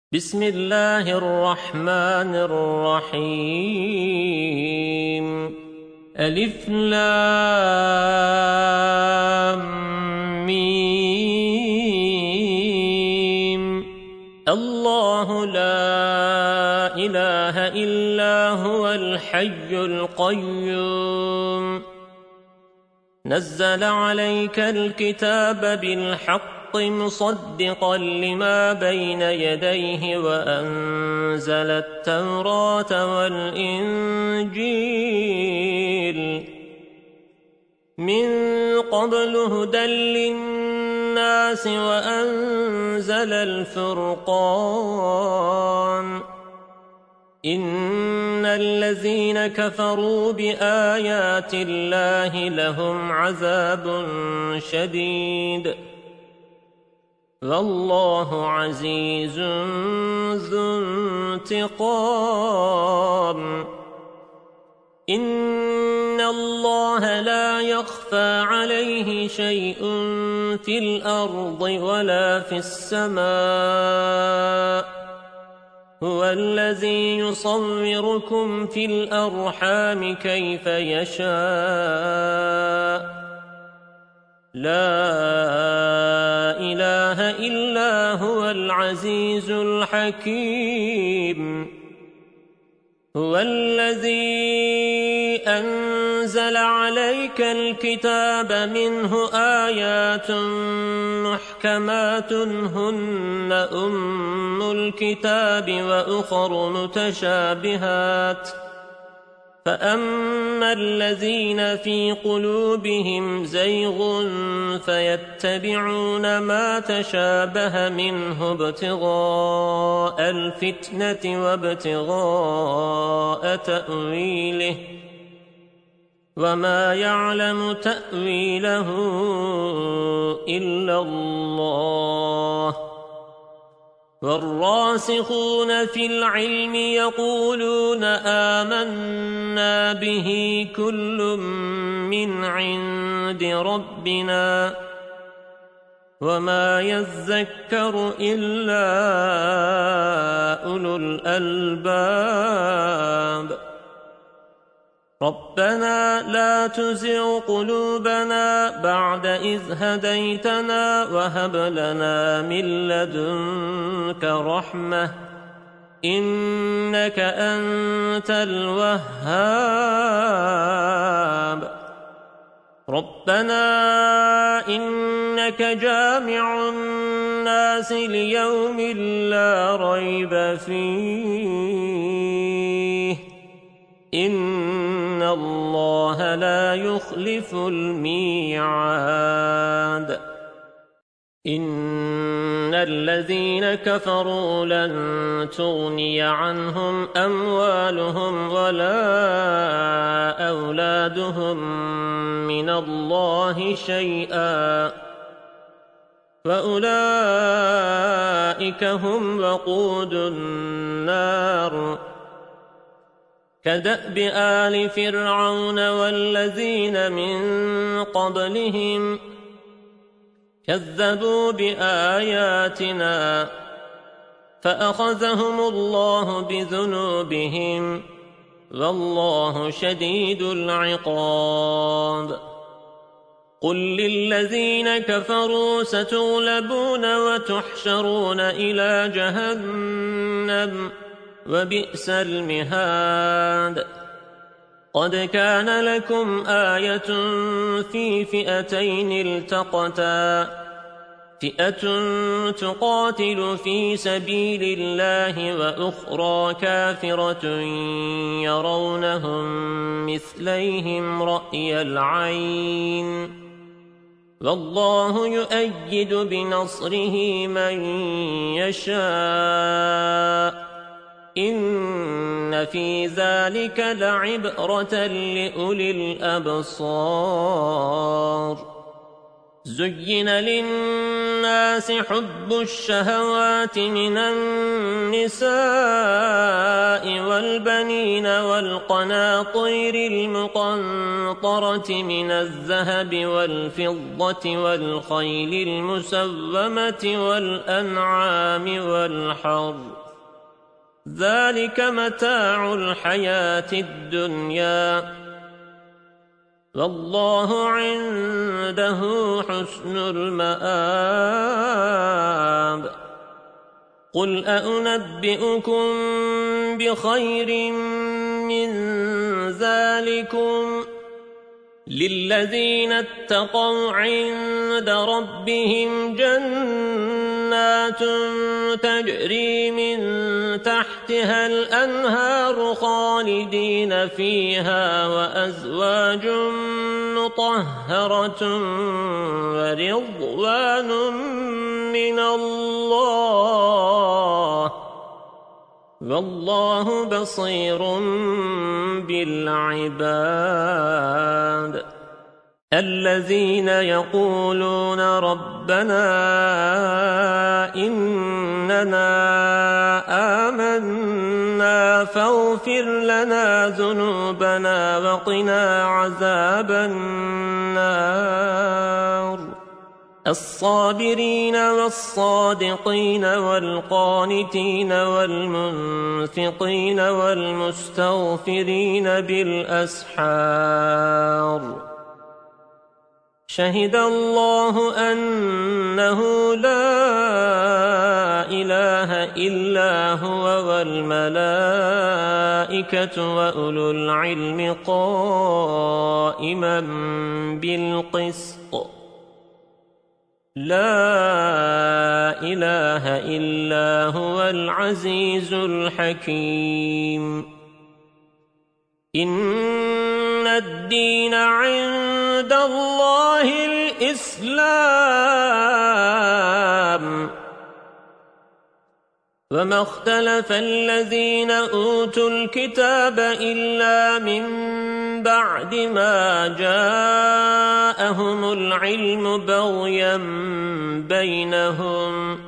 بسم الله الرحمن الرحيم ألف لام ميم الله لا إله إلا هو الحي القيوم نزل عليك الكتاب بالحق مصدقا لما بين يديه وأنزل التوراة والإنجيل من قبل هدى للناس وأنزل الفرقان إن الذين كفروا بآيات الله لهم عذاب شديد والله عزيز ذو انتقام إن الله لا يخفى عليه شيء في الأرض ولا في السماء هو الذي يصوركم في الأرحام كيف يشاء لا إله إلا هو العزيز الحكيم هو الذي أنزل عليك الكتاب منه آيات محكمات هن أم الكتاب وأخر متشابهات فأما الذين في قلوبهم زيغ فيتبعون ما تشابه منه ابتغاء الفتنة وابتغاء تأويله وما يعلم تأويله إلا الله والراسخون في العلم يقولون آمنا به كل من عند ربنا وما يذكر إلا أولو الألباب ربنا لا تزغ قلوبنا بعد إذ هديتنا وهب لنا من لدنك رحمة إنك أنت الوهاب ربنا إنك جامع الناس ليوم لا ريب فيه إن الله لا يخلف الميعاد إن الذين كفروا لن تغني عنهم أموالهم ولا أولادهم من الله شيئا فأولئك هم وقود النار كدأب آل فرعون والذين من قبلهم كذبوا بآياتنا فأخذهم الله بذنوبهم والله شديد العقاب قل للذين كفروا ستغلبون وتحشرون إلى جهنم وبئس المهاد قد كان لكم آية في فئتين التقتا فئة تقاتل في سبيل الله وأخرى كافرة يرونهم مثليهم رأي العين والله يؤيد بنصره من يشاء إن في ذلك لعبرة لأولي الأبصار زين للناس حب الشهوات من النساء والبنين والقناطير المقنطرة من الذهب والفضة والخيل المسومة والأنعام والحرث ذلك متاع الحياة الدنيا والله عنده حسن المآب قل أنبئكم بخير من ذلكم للذين اتقوا عند ربهم جنات تجري من تحتها الأنهار خالدين فيها وأزواج مطهرة ورضوان من الله والله بصير بالعباد الذين يقولون ربنا إننا آمنا فاغفر لنا ذنوبنا وقنا عذاب النار الصابرين والصادقين والقانتين والمنفقين والمستغفرين بالأسحار شهد الله أنه لا إله إلا هو والملائكة وأولو العلم قائما بالقسط لا إله إلا هو العزيز الحكيم إن الدين عند الله الإسلام وما اختلف الذين أوتوا الكتاب إلا من بعد ما جاءهم العلم بغيا بينهم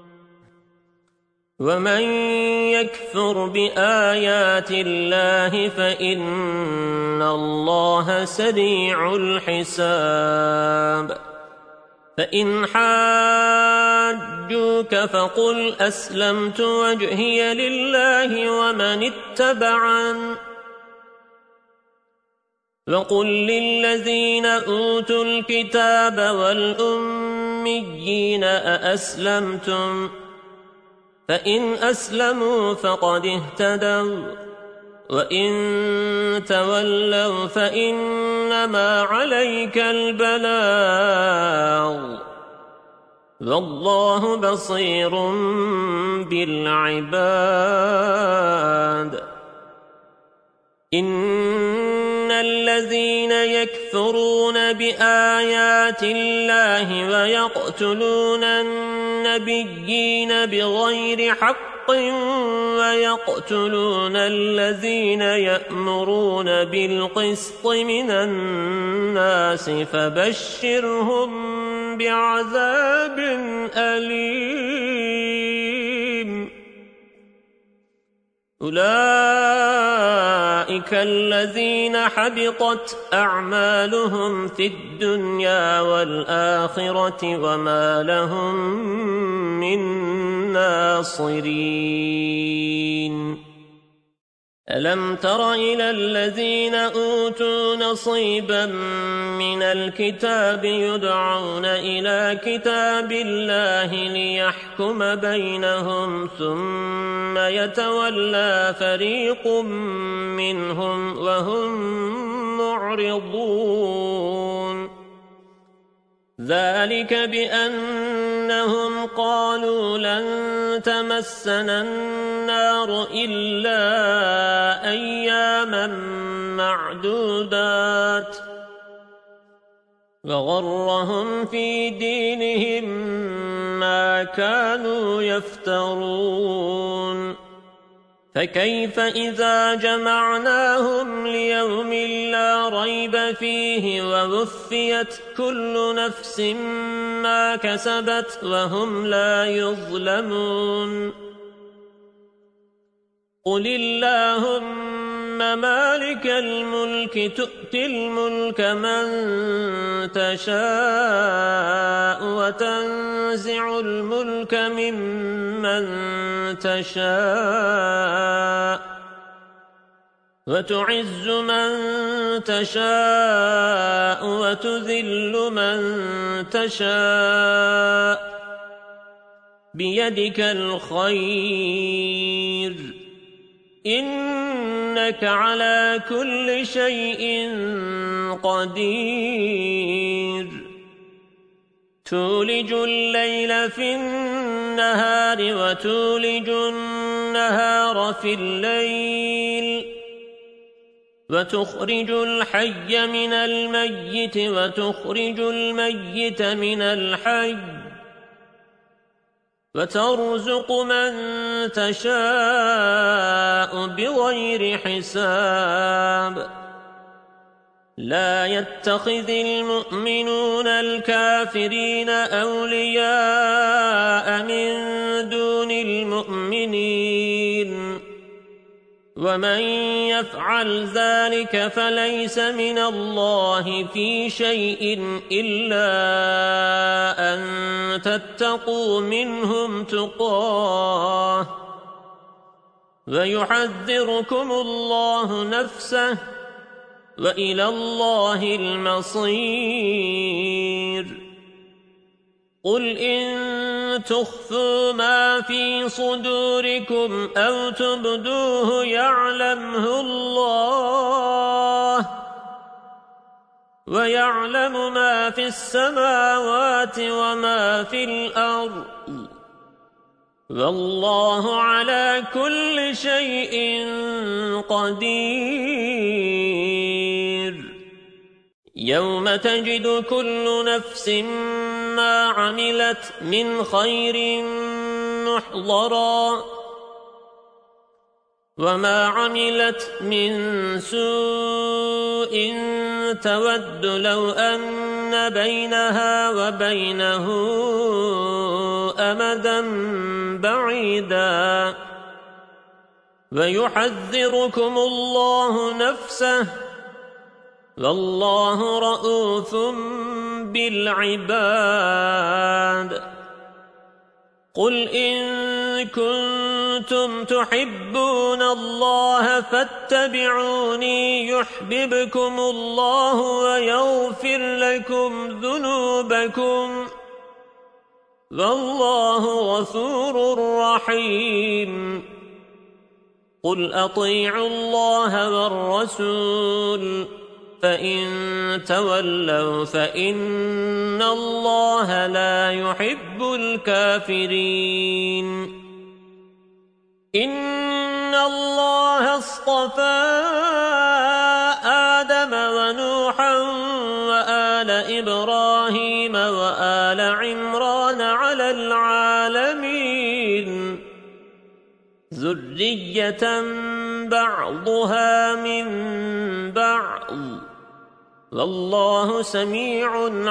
ومن يكفر بآيات الله فإن الله سريع الحساب فإن حاجوك فقل أسلمت وجهي لله ومن اتبعن وقل للذين أوتوا الكتاب والأميين أأسلمتم فإن أسلموا فقد اهتدوا وإن تولوا فإنما عليك البلاغ والله بصير بالعباد إن الذين يكفرون بآيات الله ويقتلون النبيين بغير حق ويقتلون الذين يأمرون بالقسط من الناس فبشرهم بعذاب أليم أولئك الذين حبطت أعمالهم في الدنيا والآخرة وما لهم من ناصرين ألم تر إلى الذين أوتوا نصيبا من الكتاب يدعون إلى كتاب الله ليحكم بينهم ثم يتولى فريق منهم وهم معرضون ذلك بأنهم قالوا لن تمسنا النار إلا أياما معدودات وغرهم في دينهم ما كانوا يفترون فكيف إذا جمعناهم ليوم لا ريب فيه ووفيت كل نفس ما كسبت وهم لا يظلمون قل اللهم مالك الملك تؤتي الملك من تشاء وتنزع الملك ممن تشاء وتعز من تشاء وتذل من تشاء بيدك الخير إنك على كل شيء قدير تولج الليل في النهار وتولج النهار في الليل وتخرج الحي من الميت وتخرج الميت من الحي وترزق من تشاء بغير حساب لا يتخذ المؤمنون الكافرين أولياء من دون المؤمنين ومن يفعل ذلك فليس من الله في شيء إلا أن تتقوا منهم تقاه ويحذركم الله نفسه وإلى الله المصير قل إن تخفوا ما في صدوركم أو تبدوه يعلمه الله ويعلم ما في السماوات وما في الأرض والله على كل شيء قدير يوم تجد كل نفس ما عملت من خير محضرا وما عملت من سوء تود لو أن بينها وبينه أمدا بعيدا ويحذركم الله نفسه والله رؤوف بالعباد قل إن كنتم تحبون الله فاتبعوني يحببكم الله ويغفر لكم ذنوبكم والله غفور رحيم قل أطيعوا الله والرسول فإن تولوا فإن الله لا يحب الكافرين إن الله اصطفى آدم ونوحا وآل إبراهيم وآل عمران على العالمين ذرية بعضها من بعض والله سميع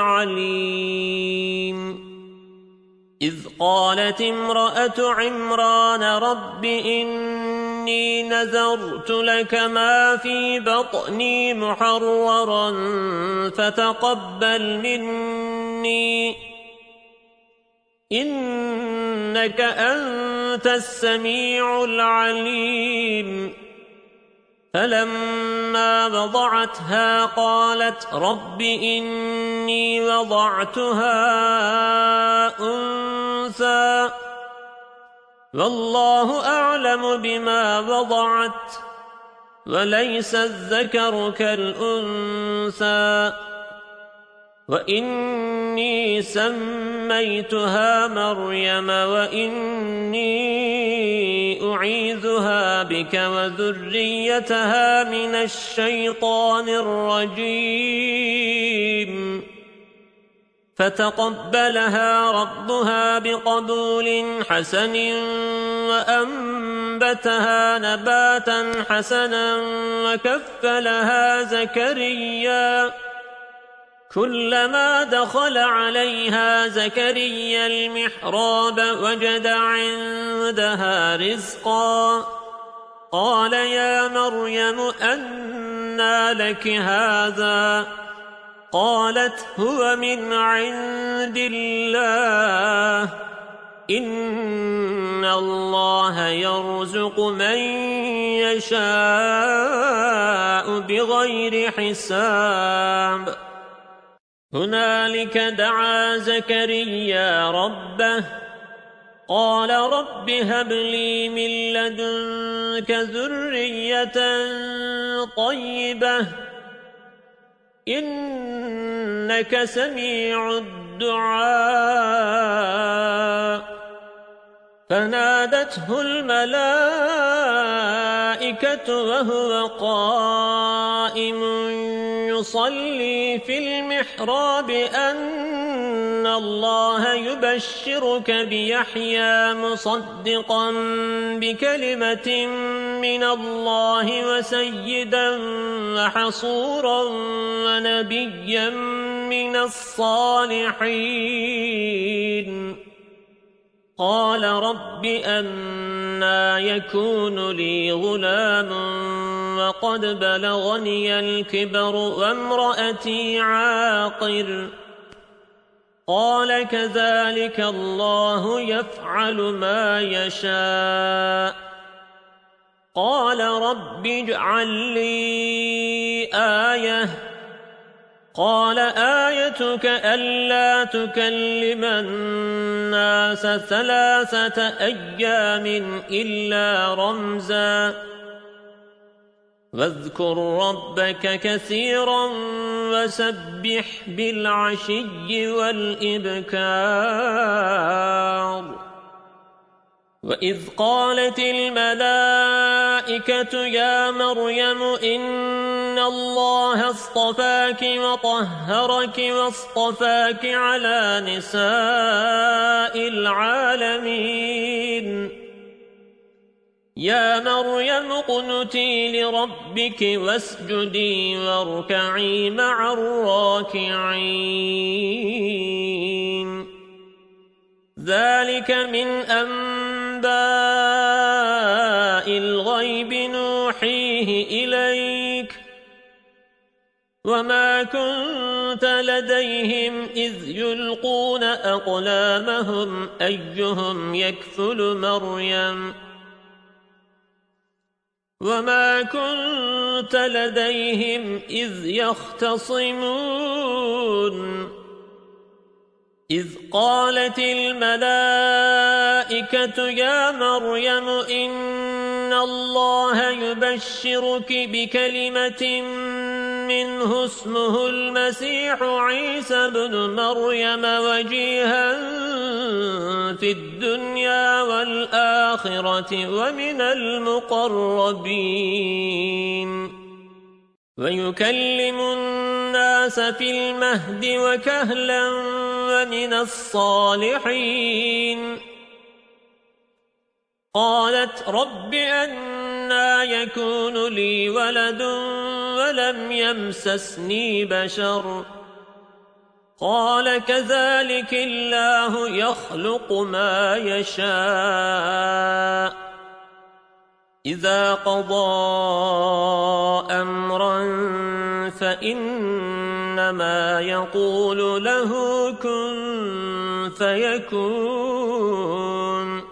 عليم إذ قالت امرأة عمران رب إني نذرت لك ما في بطني محررا فتقبل مني إنك أنت السميع العليم فلما وضعتها قالت رب إني وضعتها أنثى والله أعلم بما وضعت وليس الذكر كالأنثى وإني سميتها مريم وإني أعيذها بك وذريتها من الشيطان الرجيم فتقبلها ربها بقبول حسن وأنبتها فأنبتها نباتا حسنا وكفلها زكريا كلما دخل عليها زكريا المحراب وجد عندها رزقا قال يا مريم أنى لك هذا قالت هو من عند الله إن الله يرزق من يشاء بغير حساب هنالك دعا زكريا ربه قال رب هب لي من لدنك ذرية طيبة إنك سميع الدعاء فنادته الملائكة وهو قائم يصلي في المحراب أن الله يبشرك بيحيى مصدقا بكلمة من الله وسيدا وحصورا ونبيا من الصالحين قال رب أنى يكون لي غلام وقد بلغني الكبر وامرأتي عاقر قال كذلك الله يفعل ما يشاء قال رب اجعل لي آية قال آيتك ألا تكلم الناس 3 أيام إلا رمزا واذكر ربك كثيرا وسبح بالعشي والإبكار وإذ قالت الملائكة يا مريم إن الله اصطفاك وطهرك واصطفاك على نساء العالمين يا مريم اقنتي لربك واسجدي واركعي مع الراكعين ذلك من أنباء الغيب نوحيه إليك وما كنت لديهم إذ يلقون أقلامهم أيهم يكفل مريم وما كنت لديهم إذ يختصمون إذ قالت الملائكة يا مريم إن الله يبشرك بكلمة منه اسمه المسيح عيسى بن مريم وجيها في الدنيا والآخرة ومن المقربين ويكلم الناس في المهد وكهلا ومن الصالحين قالت رب أنى يكون لي ولد ولم يمسسني بشر قال كذلك الله يخلق ما يشاء إذا قضى أمرا فإنما يقول له كن فيكون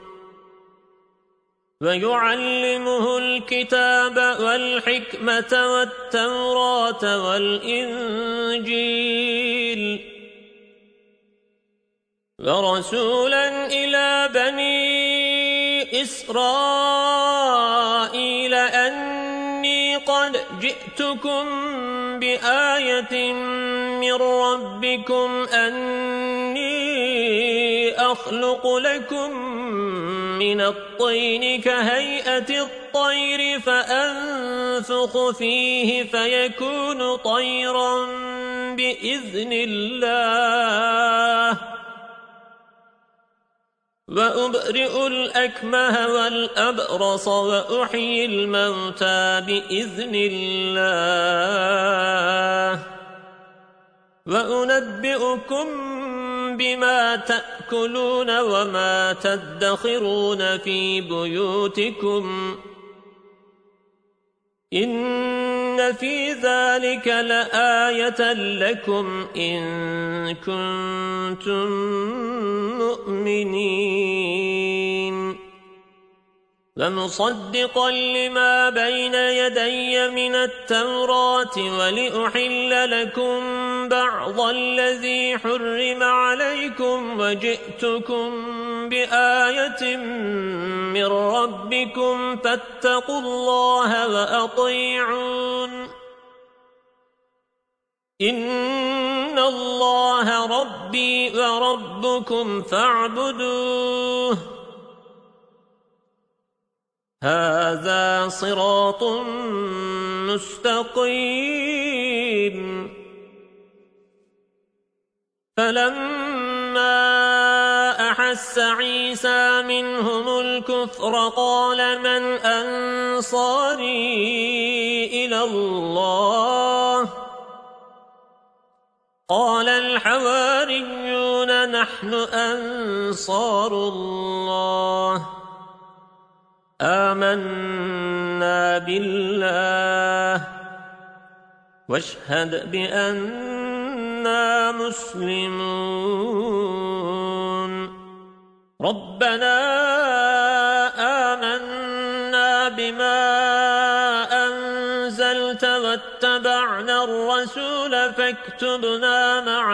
ويعلمه الكتاب والحكمة والتوراة والإنجيل ورسولا إلى بني إسرائيل أني قد جئتكم بآية من ربكم أني أخلق لكم من الطين كهيئة الطير فأنفخ فيه فيكون طيرا بإذن الله وأبرئ الأكمه والأبرص وأحيي الموتى بإذن الله وأنبئكم بما تأكلون وما تدخرون في بيوتكم إن في ذلك لآية لكم إن كنتم مؤمنين ومصدقا لما بين يدي من التوراة ولأحل لكم بعض الذي حرم عليكم وجئتكم بآية من ربكم فاتقوا الله وأطيعون إن الله ربي وربكم فاعبدوه هذا صراط مستقيم فلما أحس عيسى منهم الكفر قال من أنصاري إلى الله قال الحواريون نحن أنصار الله آمنا بالله واشهد بأننا مسلمون ربنا آمنا بما أنزلت واتبعنا الرسول فاكتبنا مع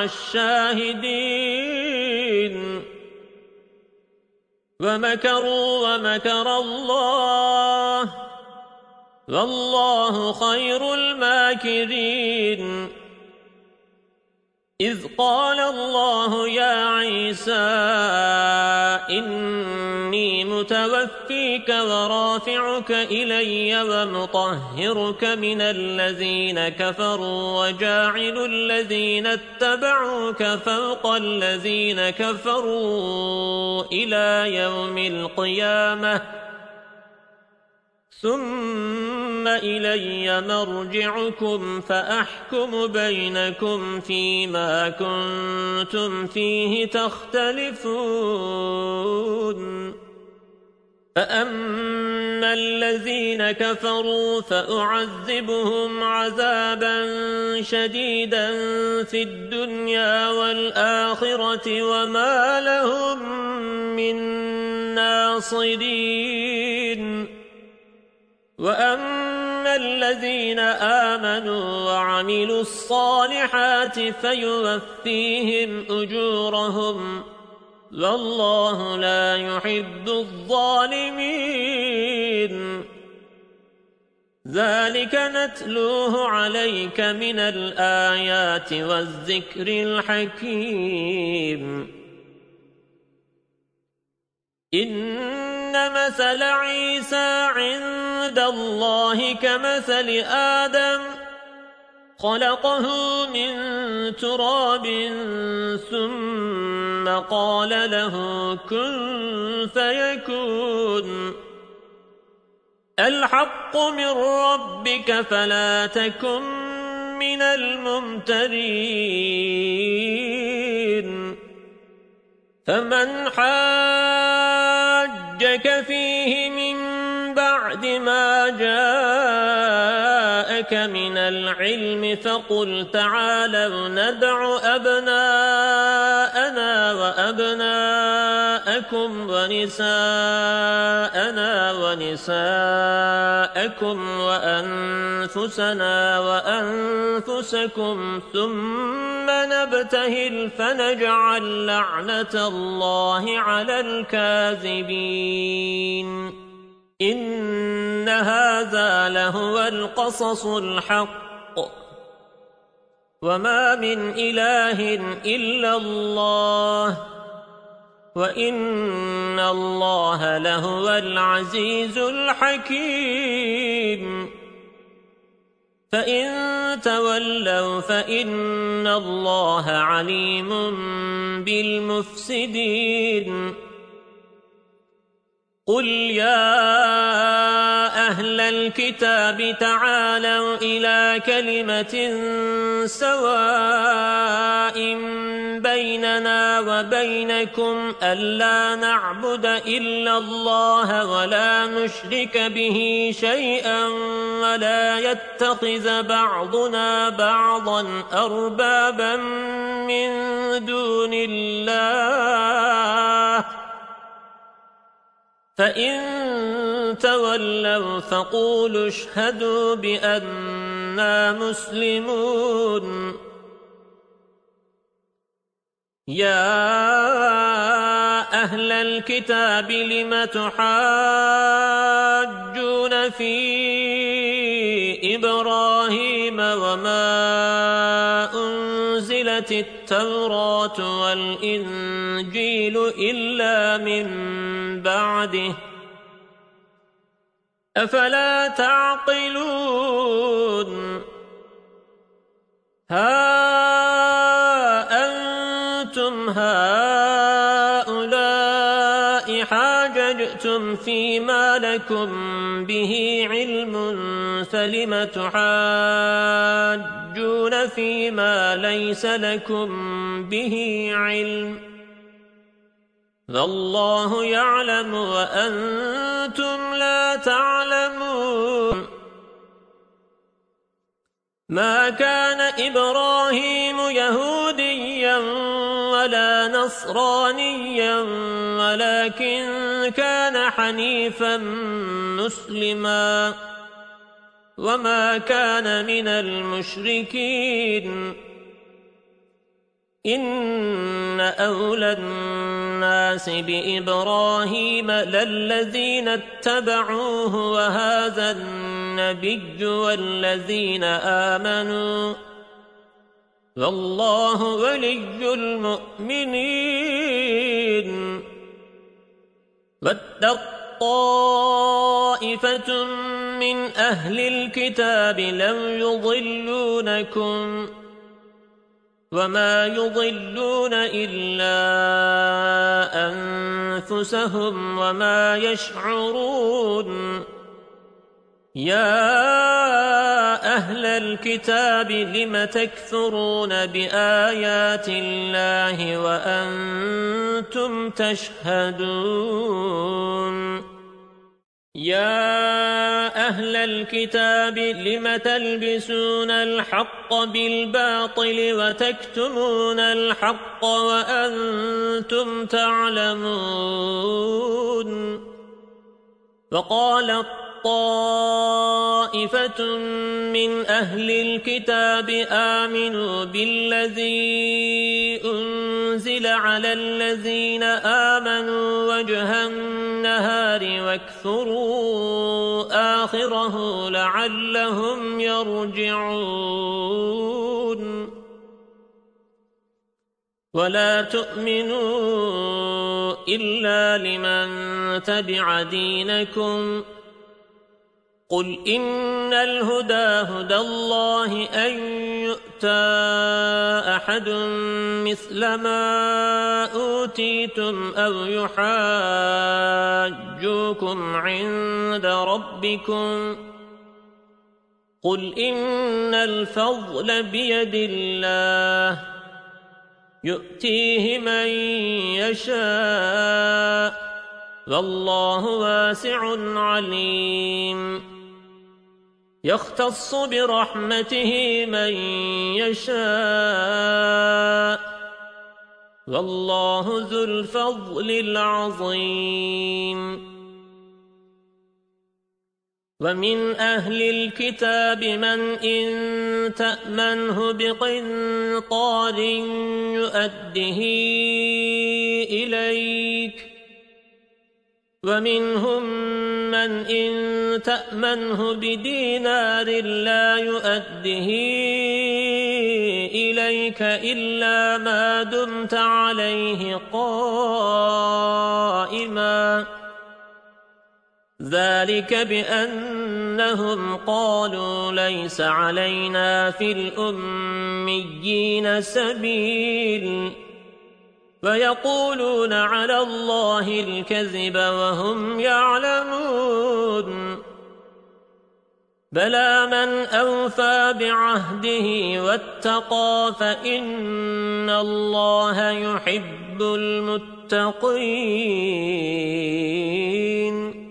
الشاهدين ومكروا ومكر الله والله خير الماكرين إذ قال الله يا عيسى إني متوفيك ورافعك إلي ومطهرك من الذين كفروا وجاعل الذين اتبعوك فوق الذين كفروا إلى يوم القيامة ثم إلي مرجعكم فأحكم بينكم فيما كنتم فيه تختلفون فأما الذين كفروا فأعذبهم عذابا شديدا في الدنيا والآخرة وما لهم من ناصرين وأما الذين آمنوا وعملوا الصالحات فيوفيهم أجورهم والله لا يحب الظالمين ذلك نتلوه عليك من الآيات والذكر الحكيم إن مثل عيسى عند الله كمثل آدم خلقه من تراب ثم قال له كن فيكون الحق من ربك فلا تكن من الممترين فمن حاجك فيه من بعد ما جاءك من العلم فقل تعالوا ندع أبناءنا وأبناءكم ونساءنا ونساءكم وأنفسنا وأنفسكم ثم نبتهل فنجعل لعنة الله على الكاذبين إن هذا لهو القصص الحق وما من إله إلا الله وإن الله لهو العزيز الحكيم فإن تولوا فإن الله عليم بالمفسدين قل يا أهل الكتاب تعالوا إلى كلمة سواء بيننا وبينكم ألا نعبد إلا الله ولا نشرك به شيئا ولا يتخذ بعضنا بعضا أربابا من دون الله فإن تولوا فقولوا اشهدوا بأننا مسلمون يا أهل الكتاب لم تحاجون في إبراهيم وما أنزلت التوراة والإنجيل إلا من بعده أفلا تعقلون ها أنتم هؤلاء حاججتم فيما لكم به علم فلم تحاجون فيما ليس لكم به علم والله يعلم وأنتم لا تعلمون ما كان إبراهيم يهوديا ولا نصرانيا ولكن كان حنيفا مسلما وما كان من المشركين إن أولى الناس بإبراهيم للذين اتبعوه وهذا النبي والذين آمنوا والله ولي المؤمنين واتق طائفة من أهل الكتاب لو يضلونكم وما يضلون إلا أنفسهم وما يشعرون يا أهل الكتاب لم تكفرون بآيات الله وأنتم تشهدون يا أهل الكتاب لم تلبسون الحق بالباطل وتكتمون الحق وأنتم تعلمون وقال طائفة من أهل الكتاب آمنوا بالذي أنزل على الذين آمنوا وجه النهار واكفروا آخره لعلهم يرجعون ولا تؤمنوا إلا لمن تبع دينكم قل إن الهدى هدى الله أن يؤتى أحد مثل ما أوتيتم أو يحاجوكم عند ربكم قل إن الفضل بيد الله يؤتيه من يشاء والله واسع عليم يختص برحمته من يشاء والله ذو الفضل العظيم ومن أهل الكتاب من إن تأمنه بقنطار يؤده إليك ومنهم من إن تأمنه بدينار لا يؤده إليك إلا ما دمت عليه قائما ذلك بأنهم قالوا ليس علينا في الأميين سبيل ويقولون على الله الكذب وهم يعلمون بلى من أوفى بعهده واتقى فإن الله يحب المتقين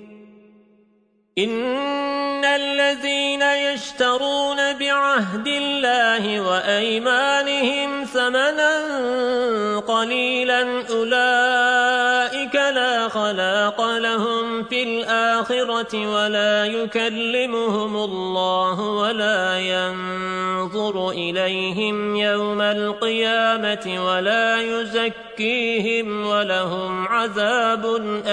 إن الذين يشترون بعهد الله وأيمانهم ثمنا قليلا أولئك لا خلاق لهم في الآخرة ولا يكلمهم الله ولا ينظر إليهم يوم القيامة ولا يزكيهم ولهم عذاب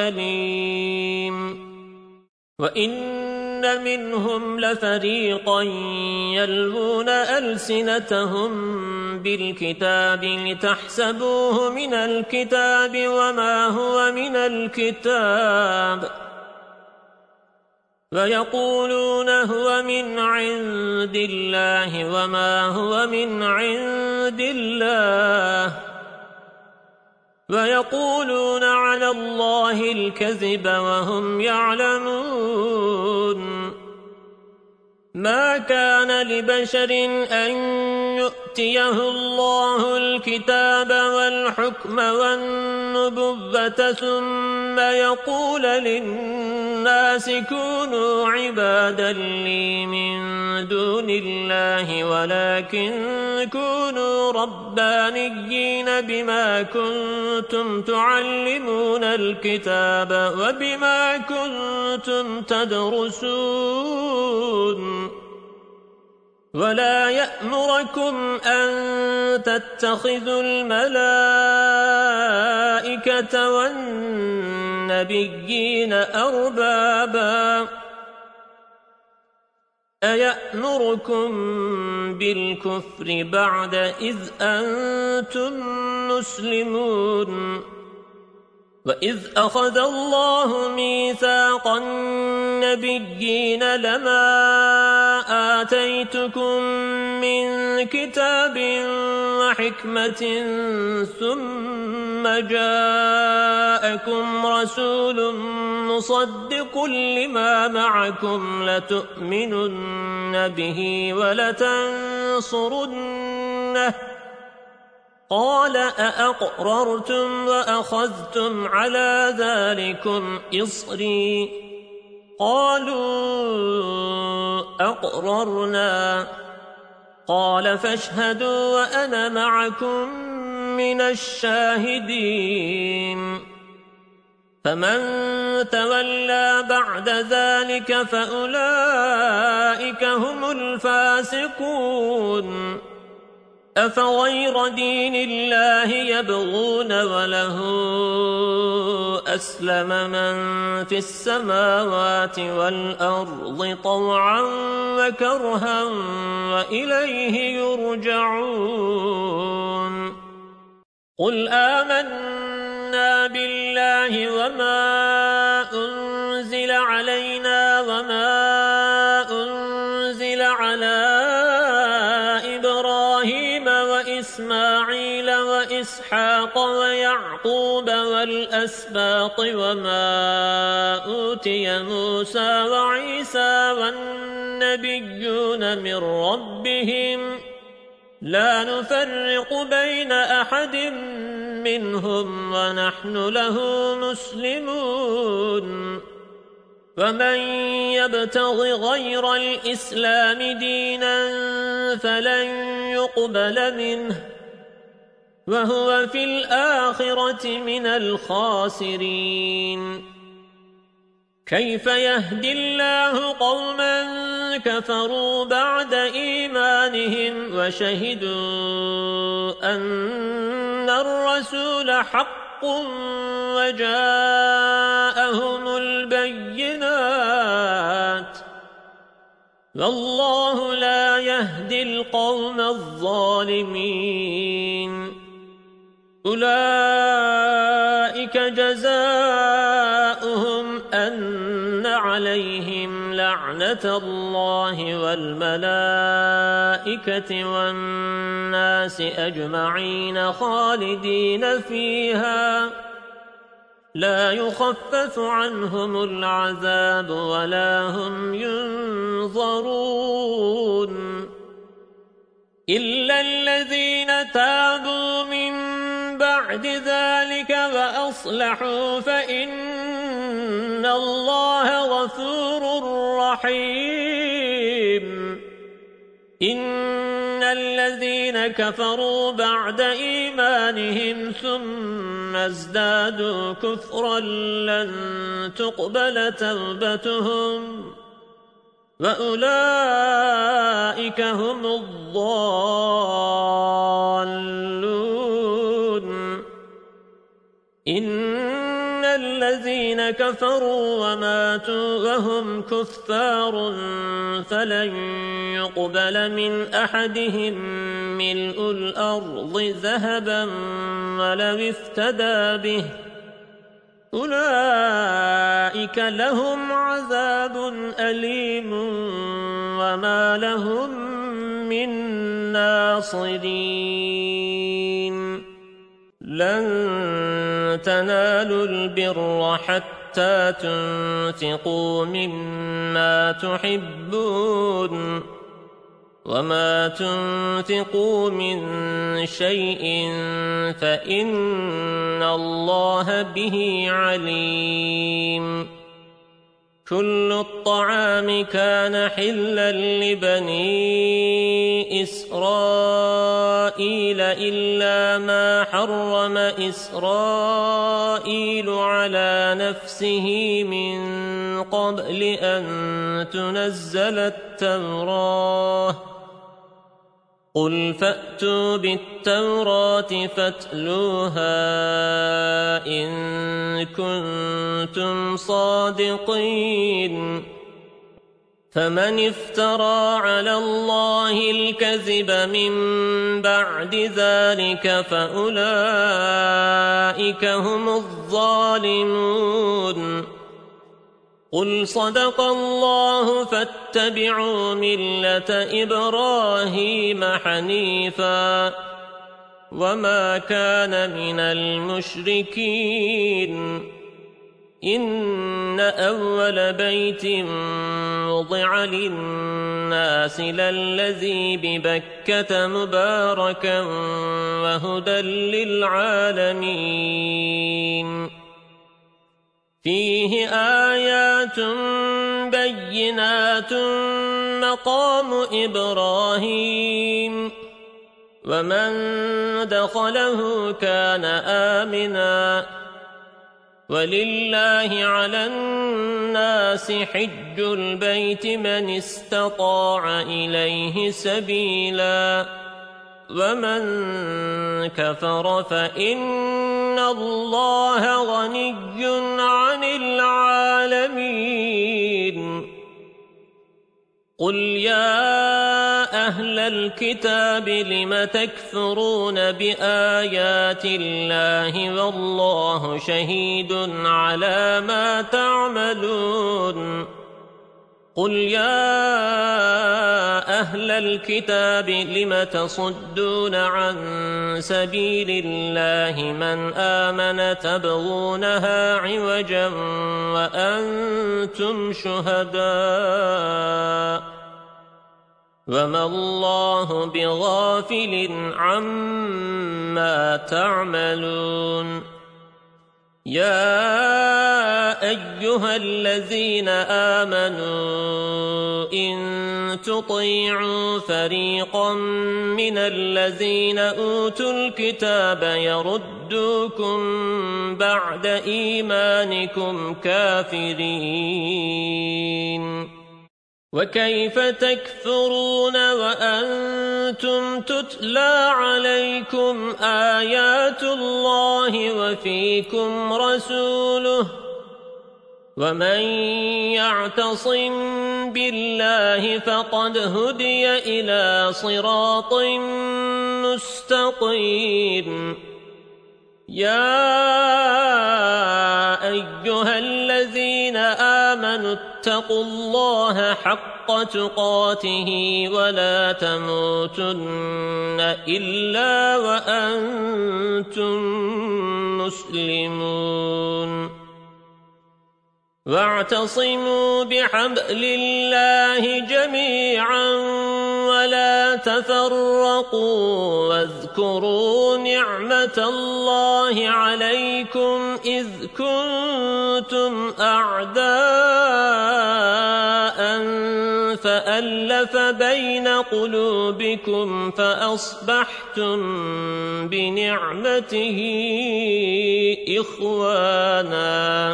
أليم وَإِنَّ مِنْهُمْ لَفَرِيقًا يَلْوُونَ أَلْسِنَتَهُمْ بِالْكِتَابِ لِتَحْسَبُوهُ مِنَ الْكِتَابِ وَمَا هُوَ مِنَ الْكِتَابِ وَيَقُولُونَ هُوَ مِنْ عِنْدِ اللَّهِ وَمَا هُوَ مِنْ عِنْدِ اللَّهِ وَيَقُولُونَ عَلَى اللَّهِ الْكَذِبَ وَهُمْ يَعْلَمُونَ مَا كَانَ لِبَشَرٍ أَن يُؤْتِيَهُ اللَّهُ الْكِتَابَ وَالْحُكْمَ وَالنُّبُوَّةَ ثُمَّ يَقُولُ لِلنَّاسِ كُونُوا عِبَادًا لِّي مِن دُونِ اللَّهِ وَلَكِن كُونُوا رَبَّانِيِّينَ بِمَا كُنتُمْ تُعَلِّمُونَ الْكِتَابَ وَبِمَا كُنتُمْ تَدْرُسُونَ وَلَا يَأْمُرَكُمْ أَن تَتَّخِذُوا الْمَلَائِكَةَ وَالنَّبِيِّينَ أَرْبَابًا أَيَأْمُرُكُم بِالْكُفْرِ بَعْدَ إِذْ أَنْتُمْ مُسْلِمُونَ وَإِذْ أَخَذَ اللَّهُ مِيثَاقَ النَّبِيِّينَ لَمَا آتَيْتُكُم مِّن كِتَابٍ وَحِكْمَةٍ ثُمَّ جَاءَكُمْ رَسُولٌ مُصَدِّقٌ لِّمَا مَعَكُمْ لَتُؤْمِنُنَّ بِهِ وَلَتَنصُرُنَّهُ قَالَ أَأَقْرَرْتُمْ وَأَخَذْتُمْ عَلَى ذَلِكُمْ إِصْرِي قَالُوا أَقْرَرْنَا قَالَ فَاشْهَدُوا وَأَنَا مَعَكُمْ مِنَ الشَّاهِدِينَ فَمَن تَوَلَّى بَعْدَ ذَلِكَ فَأُولَئِكَ هُمُ الْفَاسِقُونَ أَفَغَيْرَ دِينِ اللَّهِ يَبْغُونَ وَلَهُ أَسْلَمَ مَن فِي السَّمَاوَاتِ وَالْأَرْضِ طَوْعًا وَكَرْهًا وَإِلَيْهِ يُرْجَعُونَ قُلْ آمَنَّا بِاللَّهِ وَمَا أُنزِلَ عَلَيْنَا وَمَا أُنزِلَ عَلَى إسماعيل وإسحاق ويعقوب والأسباط وما أوتي موسى وعيسى والنبيون من ربهم لا نفرق بين أحد منهم ونحن له مسلمون ومن يبتغ غير الإسلام دينا فلن يقبل منه وهو في الآخرة من الخاسرين كيف يهدي الله قوما كفروا بعد إيمانهم وشهدوا أن الرسول حق وجاءهم البينات والله لا يهدي القوم الظالمين أولئك جزاؤهم أن فعليهم لعنة الله والملائكة والناس أجمعين خالدين فيها لا يخفف عنهم العذاب ولا هم ينظرون إلا الذين تابوا من بعد ذلك وأصلحوا فإن الله غفور رحيم إن الذين كفروا بعد إيمانهم ثم ازدادوا كفرا لن تقبل توبتهم وأولئك هم الضالون إن الذين كفروا وماتوا وهم كفار فلن يقبل من أحدهم ملء الأرض ذهبا ولو افتدى به أولئك لهم عذاب أليم وما لهم من ناصرين لن تنالوا البر حتى تنفقوا مما تحبون وما تنفقوا من شيء فإن الله به عليم كل الطعام كان حلا لبني إسرائيل إلا ما حرم إسرائيل على نفسه من قبل أن تنزل التوراة قل فأتوا بالتوراة فاتلوها إن كنتم صادقين فمن افترى على الله الكذب من بعد ذلك فأولئك هم الظالمون قل صدق الله فاتبعوا ملة إبراهيم حنيفا وما كان من المشركين إن أول بيت وضع للناس للذي ببكة مباركا وهدى للعالمين فيه آيات بينات مقام إبراهيم ومن دخله كان آمنا ولله على الناس حج البيت من استطاع إليه سبيلا ومن كفر فإن الله غني عن العالمين قل يا أهل الكتاب لم تكفرون بآيات الله والله شهيد على ما تعملون قل يا أهل الكتاب لم تصدون عن سبيل الله من آمن تبغونها عوجا وأنتم شهداء وما الله بغافل عما تعملون يا أيها الذين آمنوا إن تطيعوا فريقا من الذين أوتوا الكتاب يردوكم بعد إيمانكم كافرين وكيف تكفرون وأنتم تتلى عليكم آيات الله وفيكم رسوله ومن يعتصم بالله فقد هدي إلى صراط مستقيم يا أيها الذين آمنوا اتقوا الله حق تقاته ولا تموتن إلا وأنتم مسلمون واعتصموا بحبل الله جميعا ولا تفرقوا واذكروا نعمة الله عليكم إذ كنتم أعداء فألف بين قلوبكم فأصبحتم بنعمته إخوانا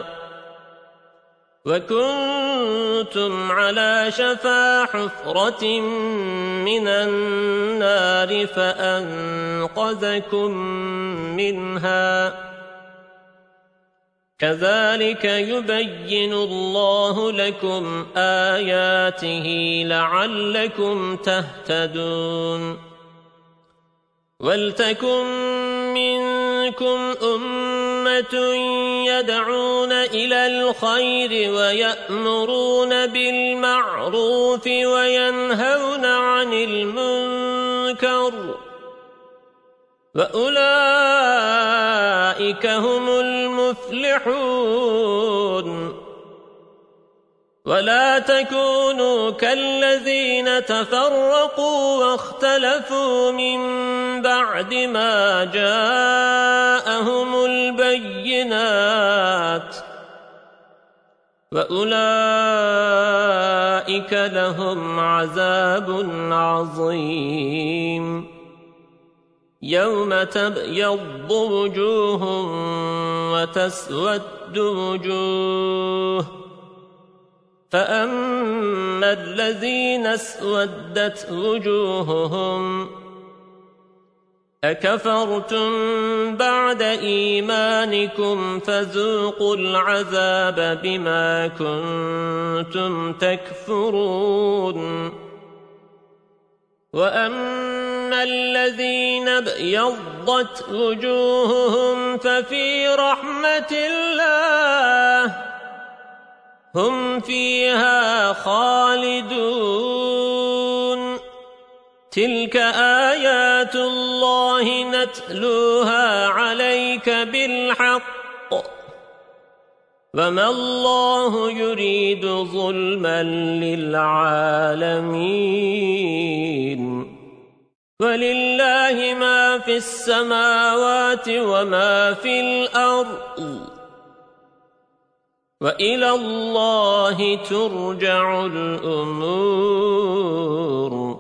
وكنتم على شفا حفرة من النار فأنقذكم منها كذلك يبين الله لكم آياته لعلكم تهتدون ولتكن منكم أمة يدعون إلى الخير ويأمرون بالمعروف وينهون عن المنكر وأولئك هم المفلحون ولا تكونوا كالذين تفرقوا واختلفوا من بعد ما جاءهم البينات وأولئك لهم عذاب عظيم يوم تبيض وجوه وتسود وجوه فأما الذين اسودت وجوههم أكفرتم بعد إيمانكم فذوقوا العذاب بما كنتم تكفرون وأما الذين ابيضت وجوههم ففي رحمة الله هم فيها خالدون تلك آيات الله نتلوها عليك بالحق وما الله يريد ظلما للعالمين ولله ما في السماوات وما في الأرض وإلى الله ترجع الأمور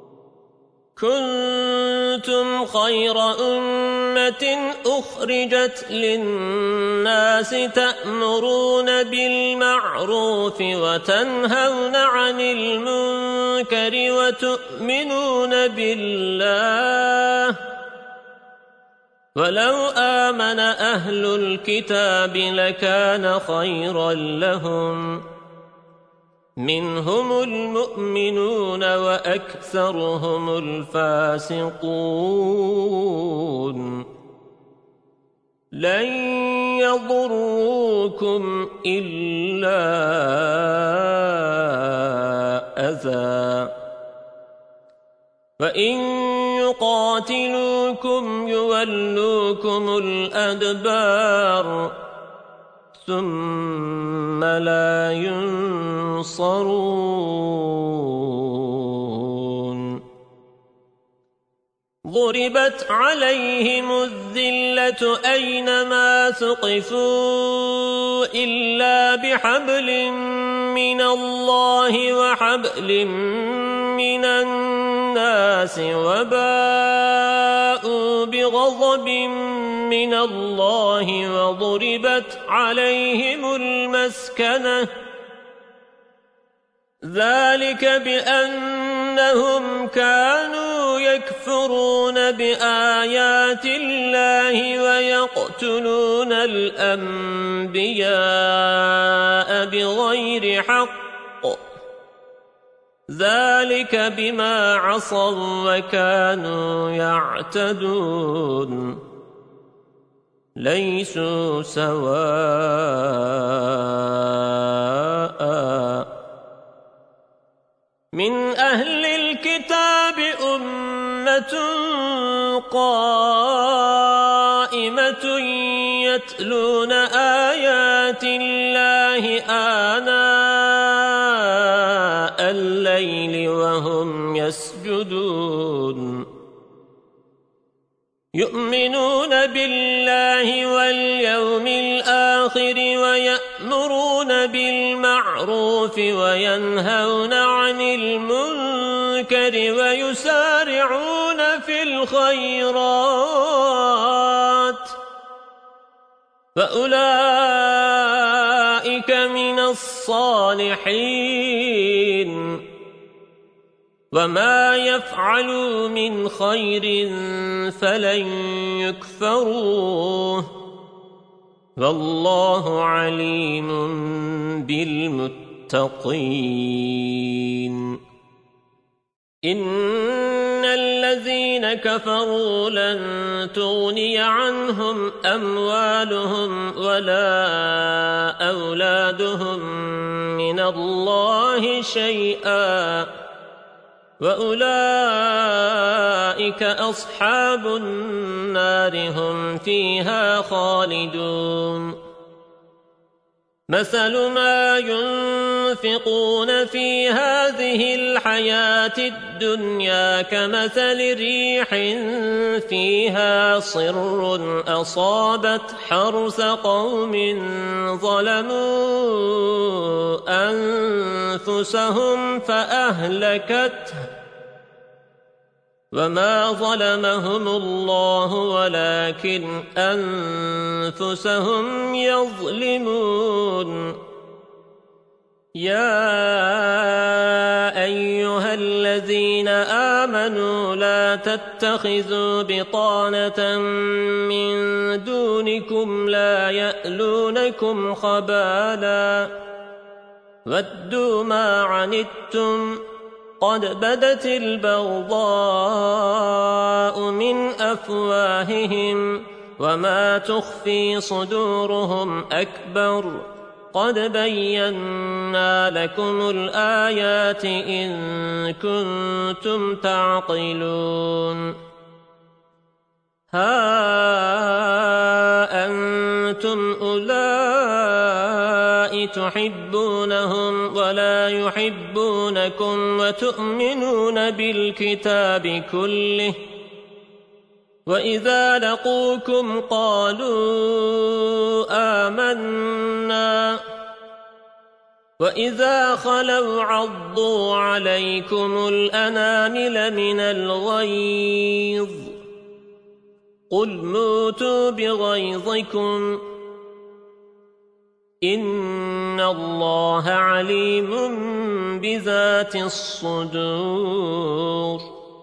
كنتم خير أمة أخرجت للناس تأمرون بالمعروف وتنهون عن المنكر وتؤمنون بالله ولو آمن أهل الكتاب لكان خيرا لهم منهم المؤمنون وأكثرهم الفاسقون لن يضروكم إلا أذى وإن يقاتلوكم يولوكم الأدبار ثم لا ينصرون ضربت عليهم الذلة أينما ثقفوا إلا بحبل من الله وحبل من الناس وباءوا بغضب من الله وضربت عليهم المسكنة ذلك بأنهم كانوا يكفرون بآيات الله ويقتلون الأنبياء بغير حق ذلك بما عصوا وكانوا يعتدون ليسوا سواء. من أهل الكتاب أمة قائمة يتلون آيات الله آناء الليل وهم يسجدون يؤمنون بالله واليوم الآخر ويأمرون بالمعروف وينهون عن المنكر ويسارعون في الخيرات فأولئك من الصالحين وما يفعلوا من خير فلن يكفروه والله عليم بالمتقين. إن الذين كفروا لن تغني عنهم أموالهم ولا أولادهم من الله شيئا وأولئك أصحاب النار هم فيها خالدون. مثل ما ينفقون في هذه الحياة الدنيا كمثل ريح فيها صر أصابت حرث قوم ظلموا أنفسهم فأهلكته وما ظلمهم الله ولكن أنفسهم يظلمون. يا أيها الذين آمنوا لا تتخذوا بطانة من دونكم لا يألونكم خبالا ودوا ما عنتم قد بدت البغضاء من أفواههم وما تخفي صدورهم أكبر قد بينا لكم الآيات إن كنتم تعقلون. ها أنتم أولئك تحبونهم ولا يحبونكم وتؤمنون بالكتاب كله وإذا لقوكم قالوا آمنا وإذا خلوا عضوا عليكم الأنامل من الغيظ قل موتوا بغيظكم إن الله عليم بذات الصدور.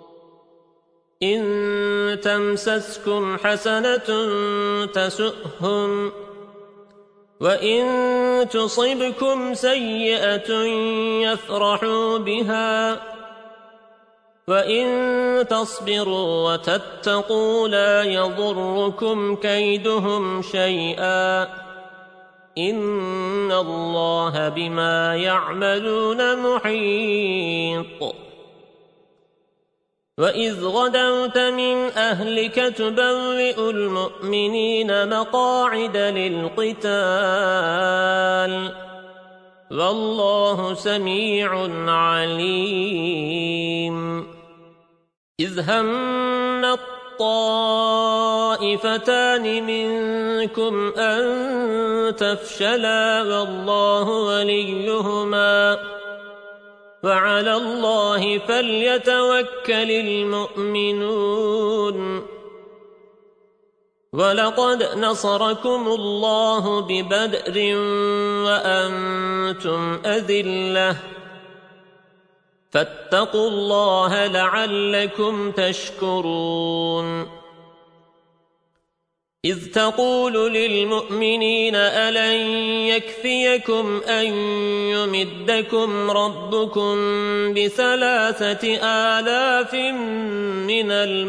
إن تمسسكم حسنة تسؤهم وإن تصبكم سيئة يفرحوا بها وإن تصبروا وتتقوا لا يضركم كيدهم شيئا إن الله بما يعملون محيط. وإذ غدوت من أهلك تبوئ المؤمنين مقاعد للقتال والله سميع عليم. إذ هم الطائفتان منكم أن تفشلا والله وليهما وعلى الله فليتوكل المؤمنون. ولقد نصركم الله ببدر وأنتم أذلة فاتقوا الله لعلكم تشكرون. إذ تقول للمؤمنين ألن يكفيكم أن يمدكم ربكم ب3,000 من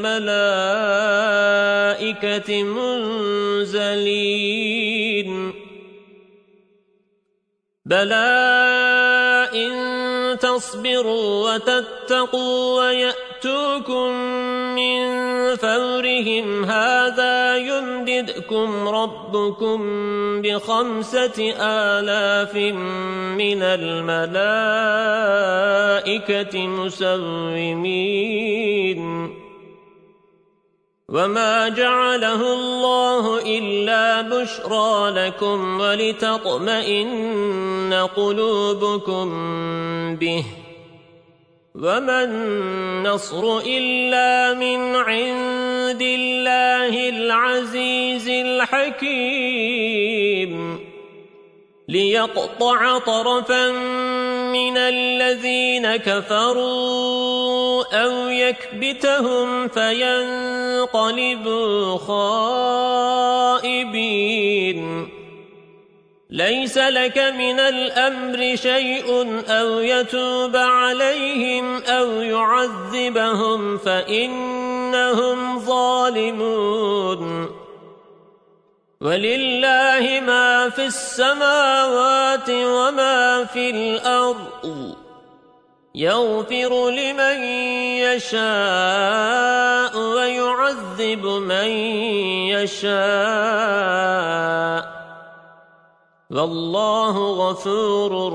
الملائكة منزلين بلى إن تصبروا وتتقوا ويأتوكم من فورهم هذا يمددكم ربكم ب5,000 من الملائكة مسومين وما جعله الله إلا بشرى لكم ولتطمئن قلوبكم به وما النصر إلا من عند الله العزيز الحكيم ليقطع طرفا من الذين كفروا أو يكبتهم فينقلبوا خائبين ليس لك من الأمر شيء أو يتوب عليهم أو يعذبهم فإنهم ظالمون ولله ما في السماوات وما في الأرض يغفر لمن يشاء ويعذب من يشاء والله غفور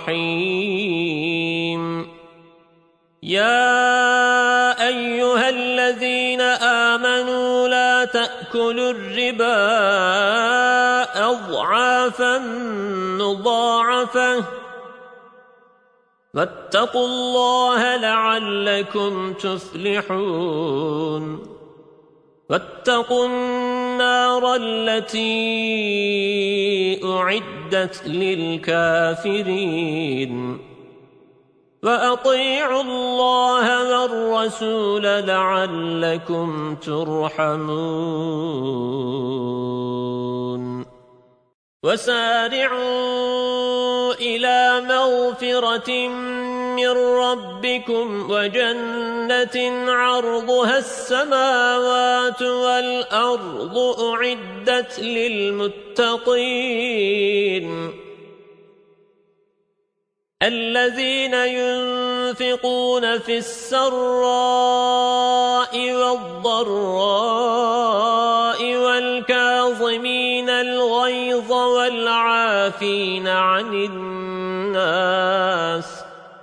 رحيم يا أيها الذين آمنوا لا تأكلوا الربا أضعافا مضاعفة واتقوا الله لعلكم تفلحون واتقوا النار التي أعدت للكافرين وأطيعوا الله والرسول لعلكم ترحمون وسارعوا إلى مغفرة من ربكم وجنة عرضها السماوات والأرض أعدت للمتقين الذين ينفقون في السراء والضراء والكاظمين الغيظ والعافين عن الناس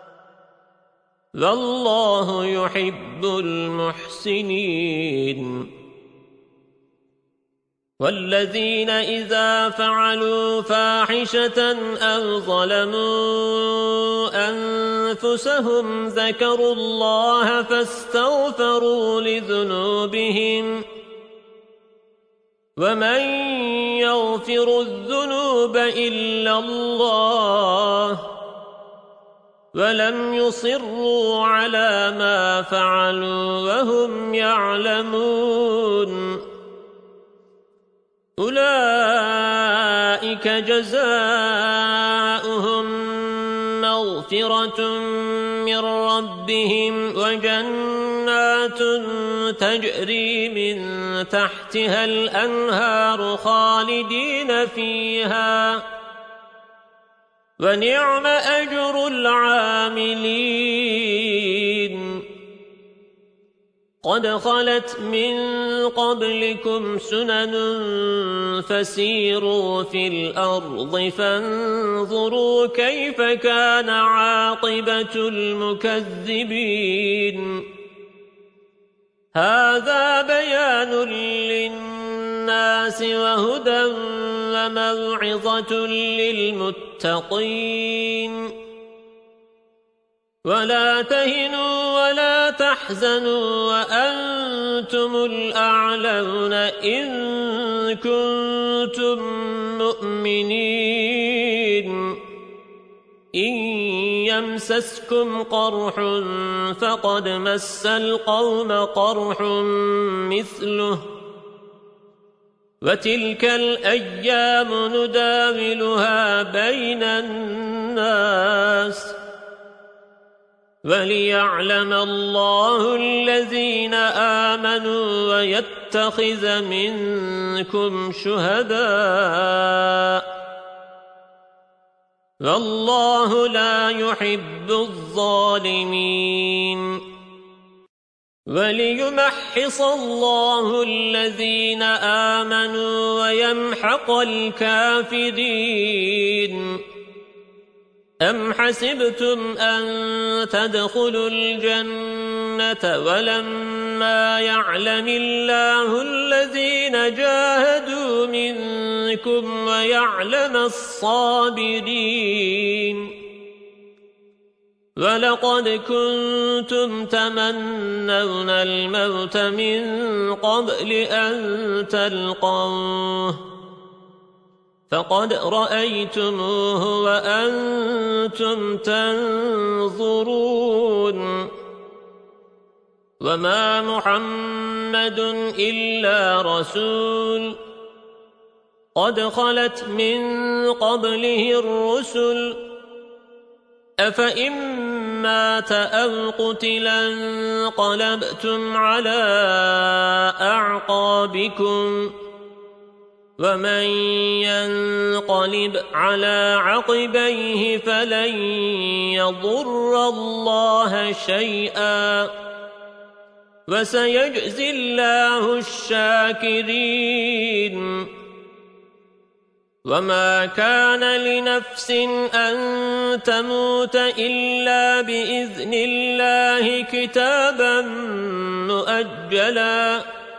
والله يحب المحسنين والذين إذا فعلوا فاحشة أو ظلموا أنفسهم ذكروا الله فاستغفروا لذنوبهم ومن يغفر الذنوب إلا الله ولم يصروا على ما فعلوا وهم يعلمون أولئك جزاؤهم مغفرة من ربهم وجنات تجري من تحتها الأنهار خالدين فيها ونعم أجر العاملين قد خلت من قبلكم سنن فسيروا في الأرض فانظروا كيف كان عاقبة المكذبين هذا بيان للناس وهدى وموعظة للمتقين ولا تهنوا ولا تحزنوا وأنتم الأعلون إن كنتم مؤمنين إن يمسسكم قرح فقد مس القوم قرح مثله وتلك الأيام نداولها بين الناس وليعلم الله الذين آمنوا ويتخذ منكم شهداء والله لا يحب الظالمين وليمحص الله الذين آمنوا ويمحق الكافرين أم حسبتم أن تدخلوا الجنة ولما يعلم الله الذين جاهدوا منكم ويعلم الصابرين ولقد كنتم تمنون الموت من قبل أن تلقوه فقد رأيتموه وأنتم تنظرون وما محمد إلا رسول قد خلت من قبله الرسل أفإن مات أو قتلا انقلبتم على أعقابكم ومن ينقلب على عقبيه فلن يضر الله شيئا وسيجزي الله الشاكرين وما كان لنفس أن تموت إلا بإذن الله كتابا مؤجلا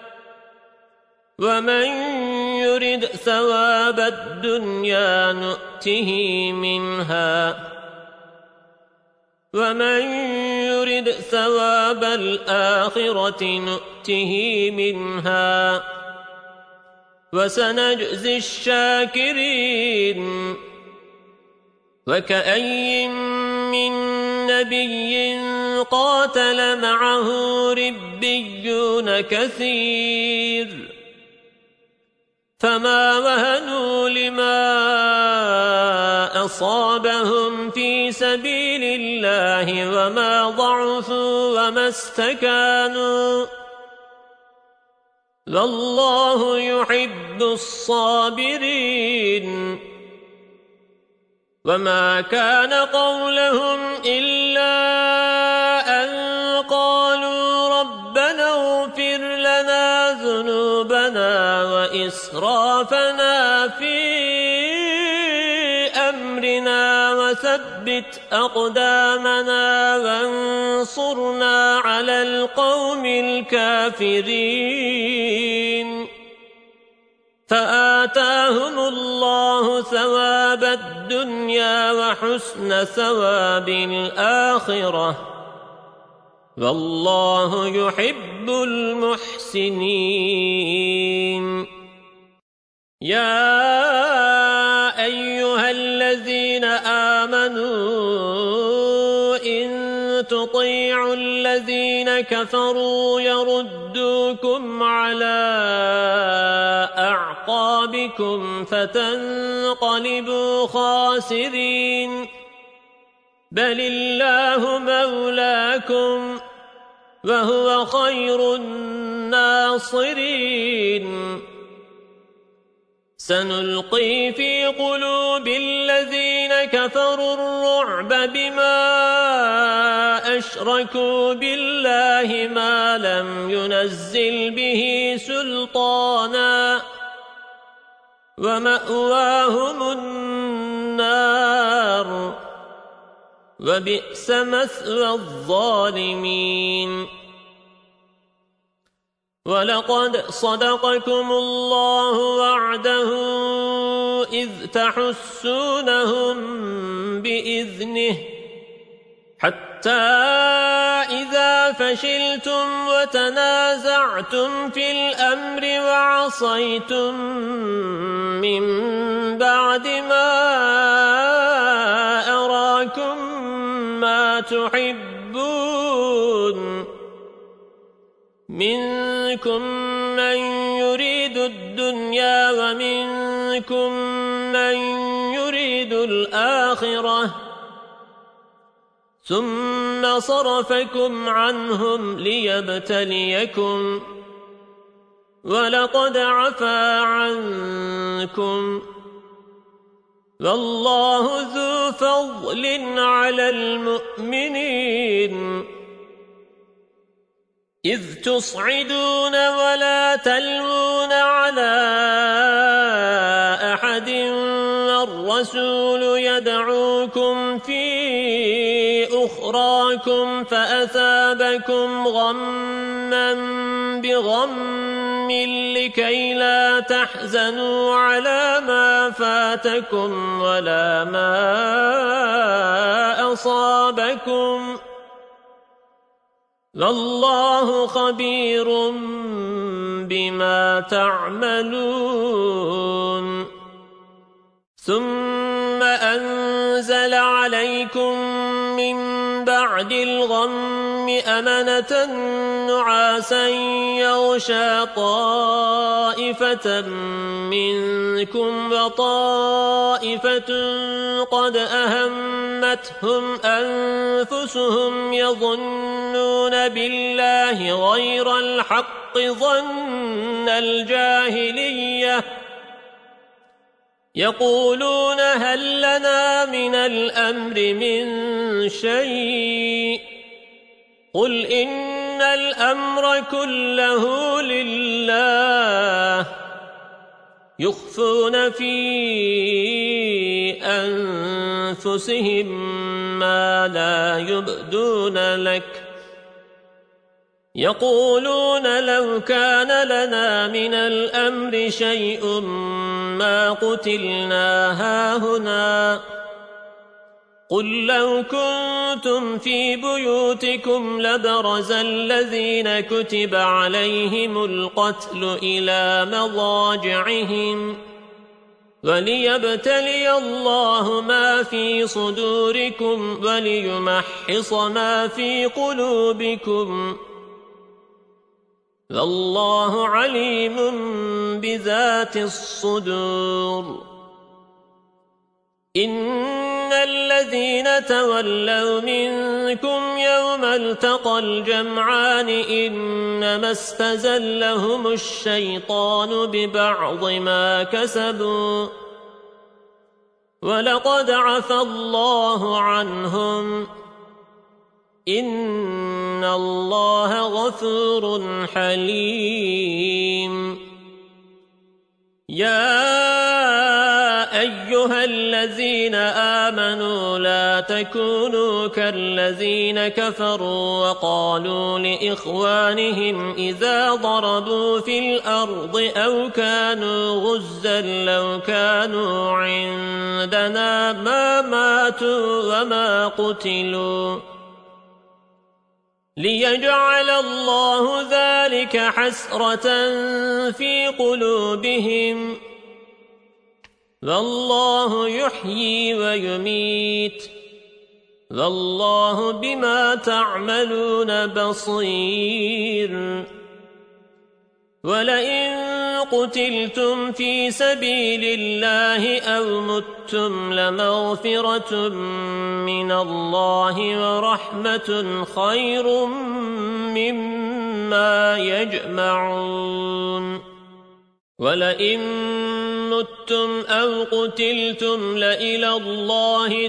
ومن يرد ثواب الدنيا نؤته منها ومن يرد ثواب الآخرة نؤته منها وسنجزي الشاكرين وكأي من نبي قاتل معه ربيون كثير فما وهنوا لما أصابهم في سبيل الله وما ضعفوا وما استكانوا والله يحب الصابرين وما كان قولهم إلا أن قالوا ربنا اغفر لنا ذنوبنا وإسرافنا في أمرنا وثبت أقدامنا وانصرنا على القوم الكافرين فآتاهم الله ثواب الدنيا وحسن ثواب الآخرة والله يحب المحسنين يا أيها الذين آمنوا إن تطيعوا الذين كفروا يردوكم على أعقابكم فتنقلبوا خاسرين بل الله مولاكم وهو خير الناصرين سنلقي في قلوب الذين كفروا الرعب بما أشركوا بالله ما لم ينزل به سلطانا ومأواهم النار وبئس مثوى الظالمين ولقد صدقكم الله وعده إذ تحسونهم بإذنه حتى إذا فشلتم وتنازعتم في الأمر وعصيتم من بعد ما أراكم ما تحبون منكم من يريد الدنيا الدنيا ومنكم من يريد الآخرة ثم صرفكم عنهم ليبتليكم ولقد عفا عنكم والله ذو فضل على المؤمنين إذ تصعدون ولا تلوون على أحد والرسول يدعوكم في أخراكم فأثابكم غما بغم لكي لا تحزنوا على ما فاتكم ولا ما أصابكم والله خبير بما تعملون ثم أنزل عليكم من بعد الغم أمنة نعاسا يغشى طائفة منكم وطائفة قد أهمتهم أنفسهم يظنون بالله غير الحق ظن الجاهلية يقولون هل لنا من الأمر من شيء قل إن الأمر كله لله يخفون في أنفسهم ما لا يبدون لك يقولون لو كان لنا من الأمر شيء ما قتلنا هاهنا قل لو كنتم في بيوتكم لبرز الذين كتب عليهم القتل إلى مضاجعهم وليبتلي الله ما في صدوركم وليمحص ما في قلوبكم والله عليم بذات الصدور إن الذين تولوا منكم يوم التقى الجمعان إنما استزلهم الشيطان ببعض ما كسبوا ولقد عفى الله عنهم إن الله غفور حليم يا أيها الذين آمنوا لا تكونوا كالذين كفروا وقالوا لإخوانهم إذا ضربوا في الأرض أو كانوا غزا لو كانوا عندنا ما ماتوا وما قتلوا ليجعل الله ذلك حسرة في قلوبهم والله يحيي ويميت والله بما تعملون بصير ولئن قتلتم في سبيل الله أو متم لمغفرة من الله ورحمة خير مما يجمعون ولئن متم أو قتلتم لإلى الله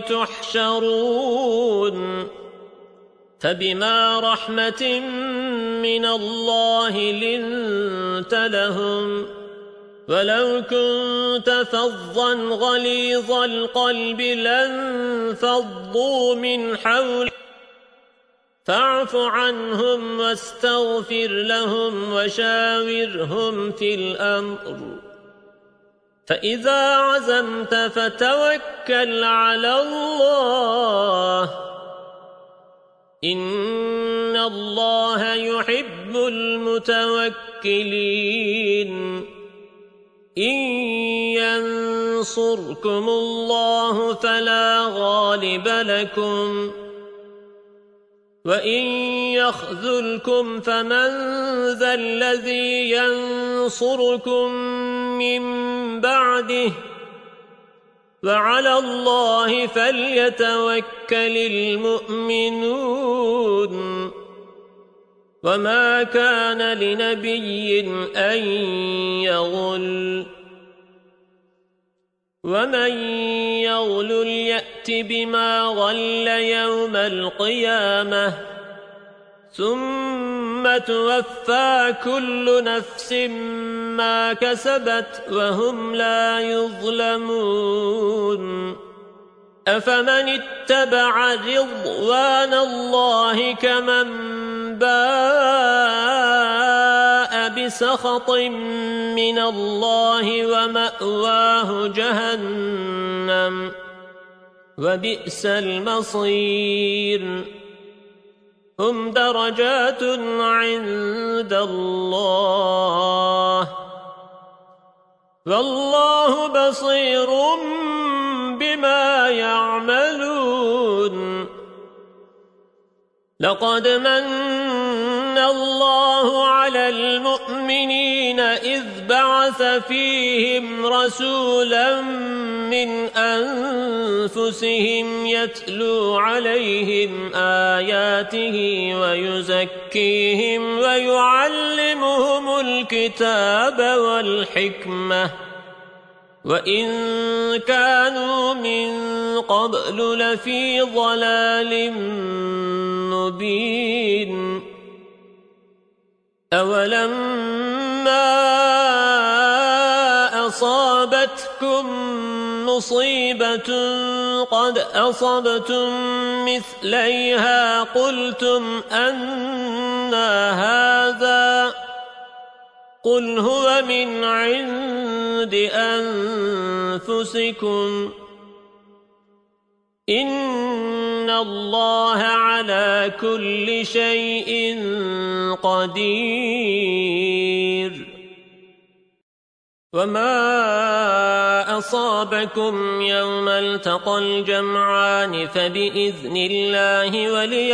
تحشرون فبما رحمة من الله لنت لهم ولو كنت فظا غليظ القلب لانفضوا من حولك فاعف عنهم واستغفر لهم وشاورهم في الأمر فإذا عزمت فتوكل على الله إن الله يحب المتوكلين إن ينصركم الله فلا غالب لكم وإن يخذلكم فمن ذا الذي ينصركم من بعده وعلى الله فليتوكل المؤمنون وما كان لنبي أن يغل ومن يغلل يأت بما غل يوم القيامة ثم توفى كل نفس ما كسبت وهم لا يظلمون أفمن اتبع رضوان الله كمن باء بسخط من الله ومأواه جهنم وبئس المصير هم درجات عند الله والله بصير بما يعملون لقد من الله على المؤمنين إذ بعث فيهم رسولا من أنفسهم يتلو عليهم آياته ويزكيهم ويعلمهم الكتاب والحكمة وإن كانوا من قبل لفي ضلال مبين أولما أصابتكم مصيبة قد أصبتم مثليها قلتم أنى هذا قل هو من عند أنفسكم إن الله على كل شيء قدير وما أصابكم يوم التقى الجمعان فبإذن الله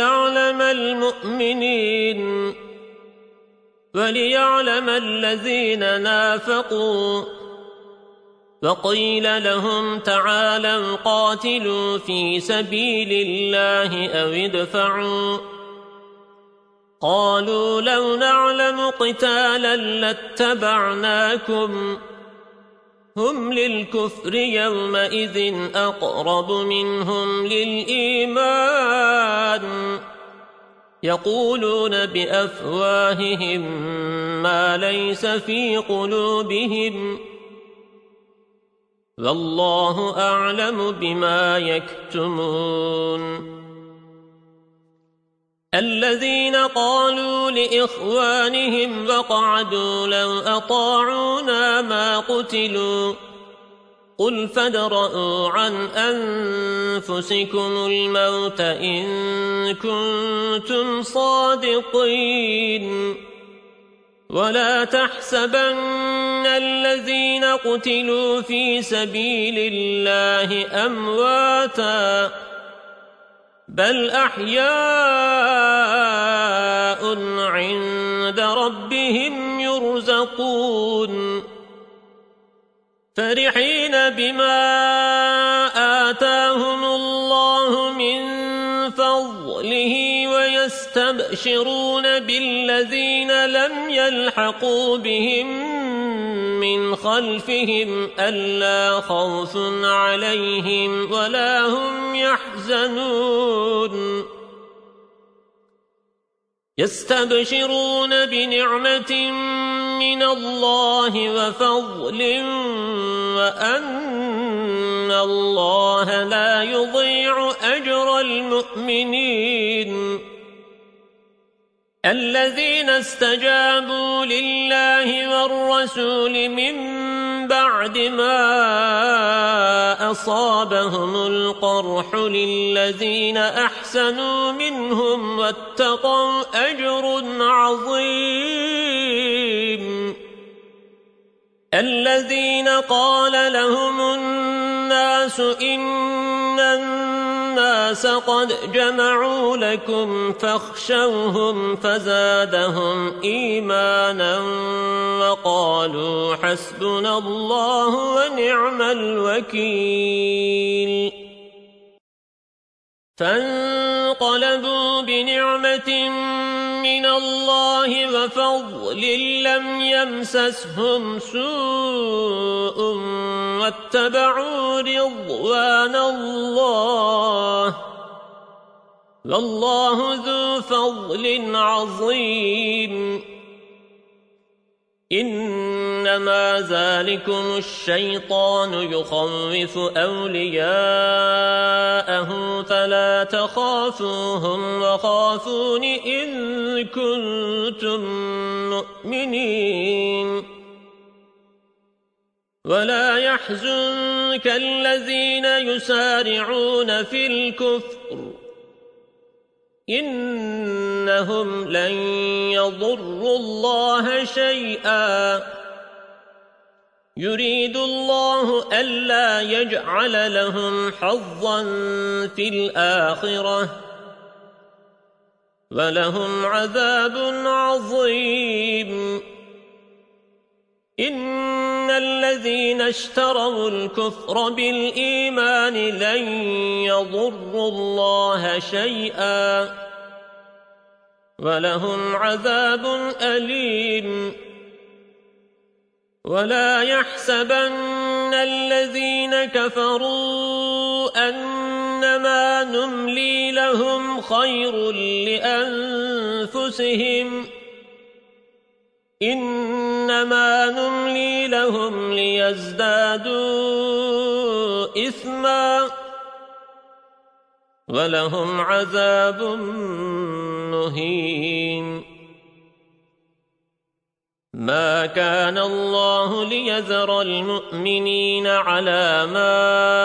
وليعلم الذين نافقوا وقيل لهم تعالوا قاتلوا في سبيل الله أو ادفعوا قالوا لو نعلم قتالا لاتبعناكم هم للكفر يومئذ أقرب منهم للإيمان يقولون بأفواههم ما ليس في قلوبهم والله أعلم بما يكتمون الذين قالوا لإخوانهم وقعدوا لو أطاعونا ما قتلوا قل فادرءوا عن أنفسكم الموت إن كنتم صادقين ولا تحسبن الذين قتلوا في سبيل الله أمواتا بل أحياء عند ربهم يرزقون فرحين بما آتاهم الله من فضله ويستبشرون بالذين لم يلحقوا بهم من خلفهم ألا خوف عليهم ولا هم يحزنون يستبشرون بنعمة من الله وفضل وأن الله لا يضيع أجر المؤمنين الذين استجابوا لله والرسول من بعد ما أصابهم القرح للذين أحسنوا منهم واتقوا أجر عظيم الذين قال لهم الناس إن الناس الناس قد جمعوا لكم فاخشوهم فزادهم إيمانا وقالوا حسبنا الله ونعم الوكيل فانقلبوا بنعمة من الله وفضل لم يمسسهم سوء واتبعوا رضوان الله والله ذو فضل عظيم إنما ذلكم الشيطان يخوف أولياءه فلا تخافوهم وخافون إن كنتم مؤمنين ولا يحزنك الذين يسارعون في الكفر إنهم لن يضروا الله شيئا يريد الله ألا يجعل لهم حظا في الآخرة ولهم عذاب عظيم إن الذين اشتروا الكفر بالإيمان لن يضروا الله شيئا ولهم عذاب أليم ولا يحسبن الذين كفروا أنما نملي لهم خير لأنفسهم إنما نملي لهم ليزدادوا إثما ولهم عذاب مهين ما كان الله ليذر المؤمنين على ما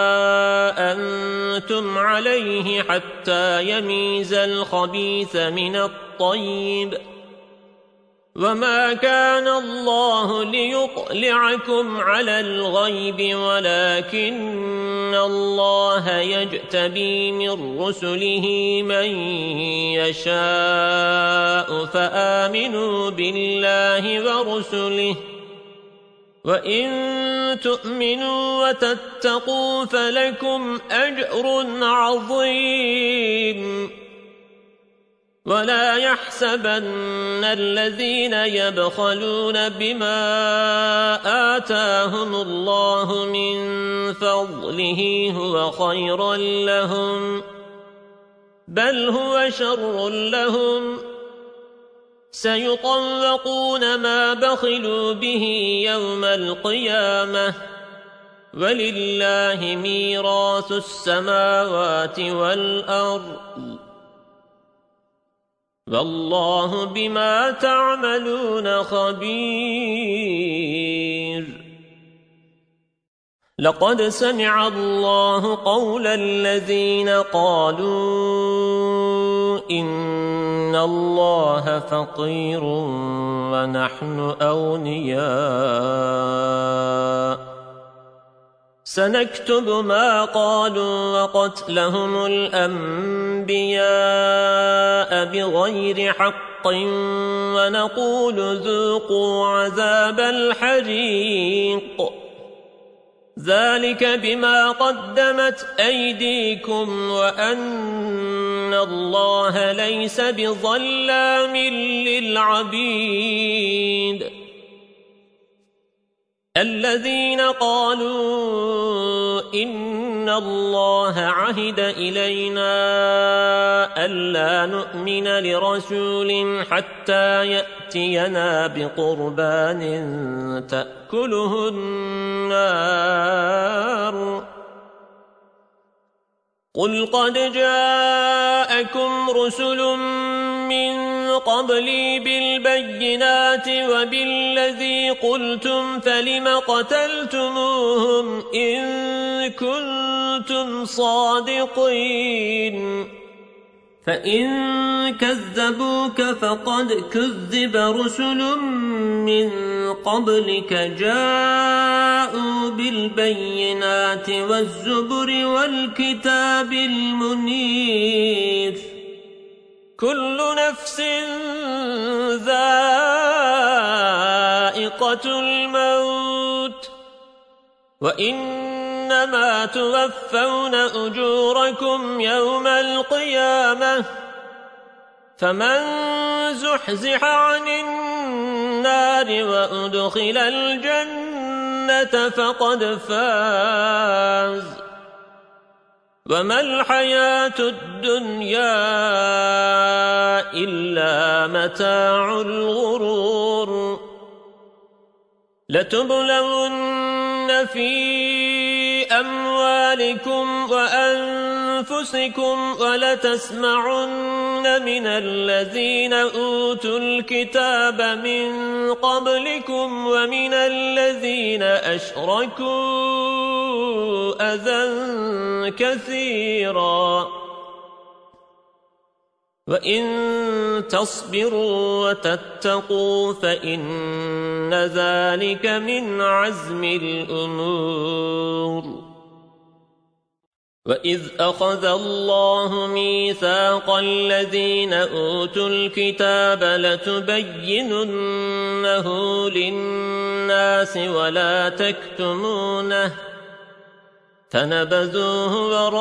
أنتم عليه حتى يميز الخبيث من الطيب وما كان الله ليطلعكم على الغيب ولكن الله يجتبي من رسله من يشاء فآمنوا بالله ورسله وإن تؤمنوا وتتقوا فلكم أجر عظيم ولا يحسبن الذين يبخلون بما آتاهم الله من فضله هو خيرا لهم بل هو شر لهم سيطوقون ما بخلوا به يوم القيامة ولله ميراث السماوات والأرض والله بما تعملون خبير لقد سمع الله قول الذين قالوا إن الله فقير ونحن أغنياء سنكتب ما قالوا وقتلهم الأنبياء بغير حق ونقول ذوقوا عذاب الحريق ذلك بما قدمت أيديكم وأن الله ليس بظلام للعبيد الذين قالوا إن الله عهد إلينا ألا نؤمن لرسول حتى يأتينا بقربان تأكله النار قل قد جاءكم رسل من قبلي بالبينات وبالذي قلتم فلم قتلتموهم إن كنتم صادقين فإن كذبوك فقد كذب رسل من قبلك جاءوا بالبينات والزبر والكتاب المنير كل نفس ذائقة الموت وإنما توفون أجوركم يوم القيامة فمن زحزح عن النار وأدخل الجنة فقد فاز وما الحياة الدنيا إلا متاع الغرور لتبلون في أموالكم وأنفسكم ولتسمعن من الذين أوتوا الكتاب من قبلكم ومن الذين أشركوا أذى كثيرا وإن تصبروا وتتقوا فإن ذلك من عزم الأمور وإذ أخذ الله ميثاق الذين أوتوا الكتاب لتبيننه للناس ولا تكتمونه فنبذوه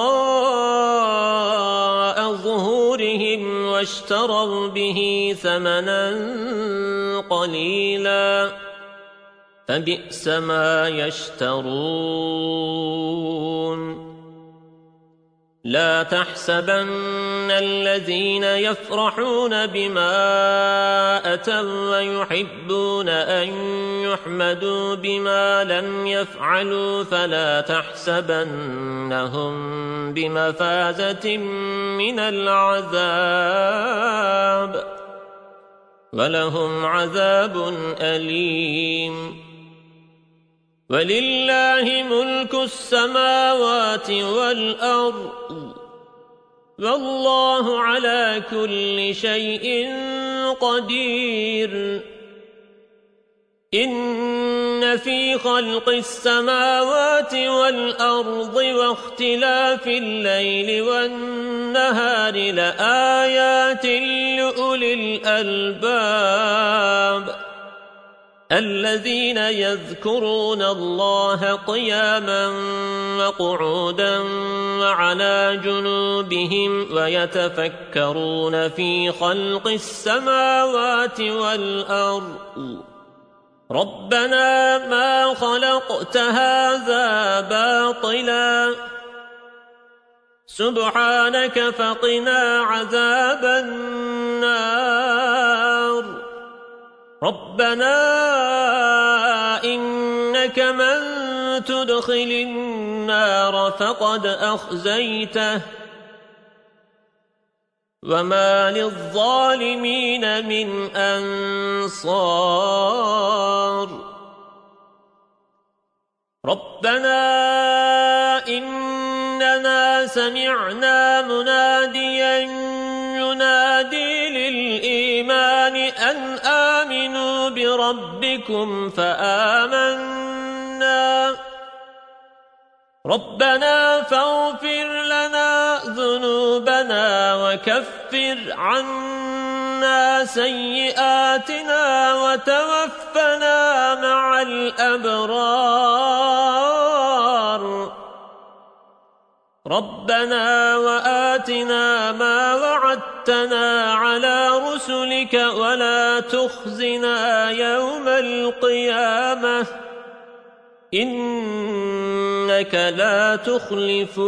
وراء ظهورهم واشتروا به ثمنا قليلا فبئس ما يشترون لا تحسبن الذين يفرحون بما أتوا ويحبون أن يحمدوا بما لم يفعلوا فلا تحسبنهم بمفازة من العذاب ولهم عذاب أليم ولله ملك السماوات والأرض والله على كل شيء قدير إن في خلق السماوات والأرض واختلاف الليل والنهار لآيات لأولي الألباب الذين يذكرون الله قياما وقعودا وعلى جنوبهم ويتفكرون في خلق السماوات والأرض ربنا ما خلقت هذا باطلا سبحانك فقنا عذاب النار ربنا إنك من تدخل النار فقد أخزيته وما للظالمين من أنصار ربنا إننا سمعنا مناديا ينادي للإيمان أن آمنوا بربكم فآمنا ربنا فاغفر لنا ذنوبنا وكفر عنا سيئاتنا وتوفنا مع الأبرار ربنا وآتنا ما وعدتنا على رسلك ولا تخزنا يوم القيامة إنك لا تخلف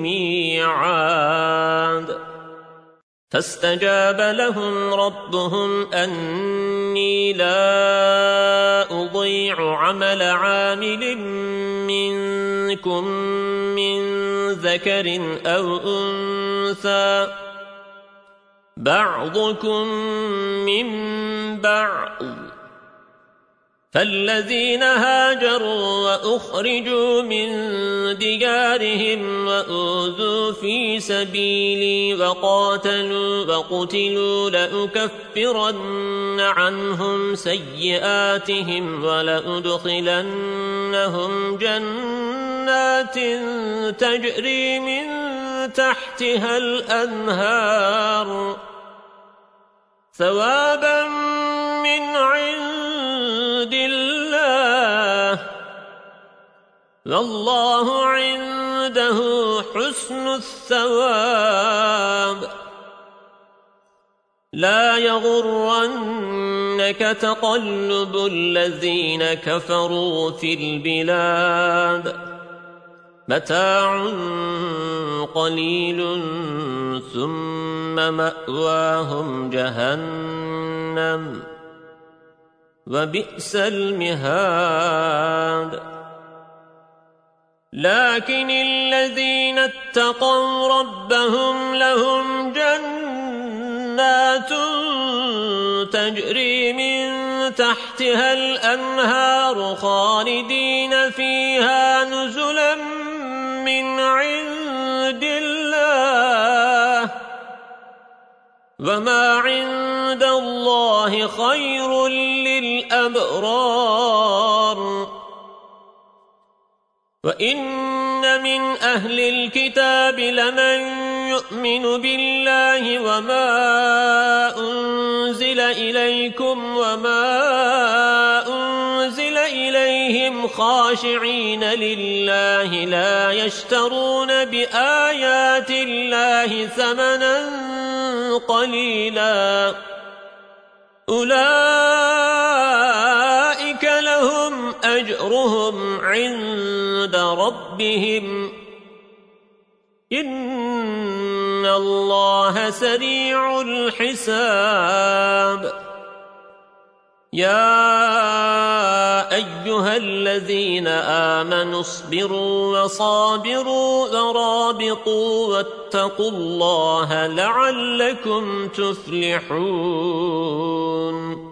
الميعاد فاستجاب لهم ربهم أني لا أضيع عمل عامل منكم من ذكر أو أنثى بعضكم من بعض فالذين هاجروا وأخرجوا من ديارهم وأوذوا في سبيلي وقتلوا لأكفرن عنهم سيئاتهم ولأدخلنهم جنات تجري من تحتها الأنهار ثوابا من عند الله والله عنده حسن الثواب لا يغرنك تقلب الذين كفروا في البلاد متاع قليل ثم مأواهم جهنم وبئس المهاد لكن الذين اتقوا ربهم لهم جنات تجري من تحتها الأنهار خالدين فيها نزلا من عند الله وما عند الله خير للأبرار وإن من أهل الكتاب لمن يؤمن بالله وما أنزل إليكم وما أنزل إليهم خاشعين لله لا يشترون بآيات الله ثمنا قليلا أولئك لهم أجرهم عند ربهم إن الله سريع الحساب يا أيها الذين آمنوا اصبروا وصابروا ورابطوا واتقوا الله لعلكم تفلحون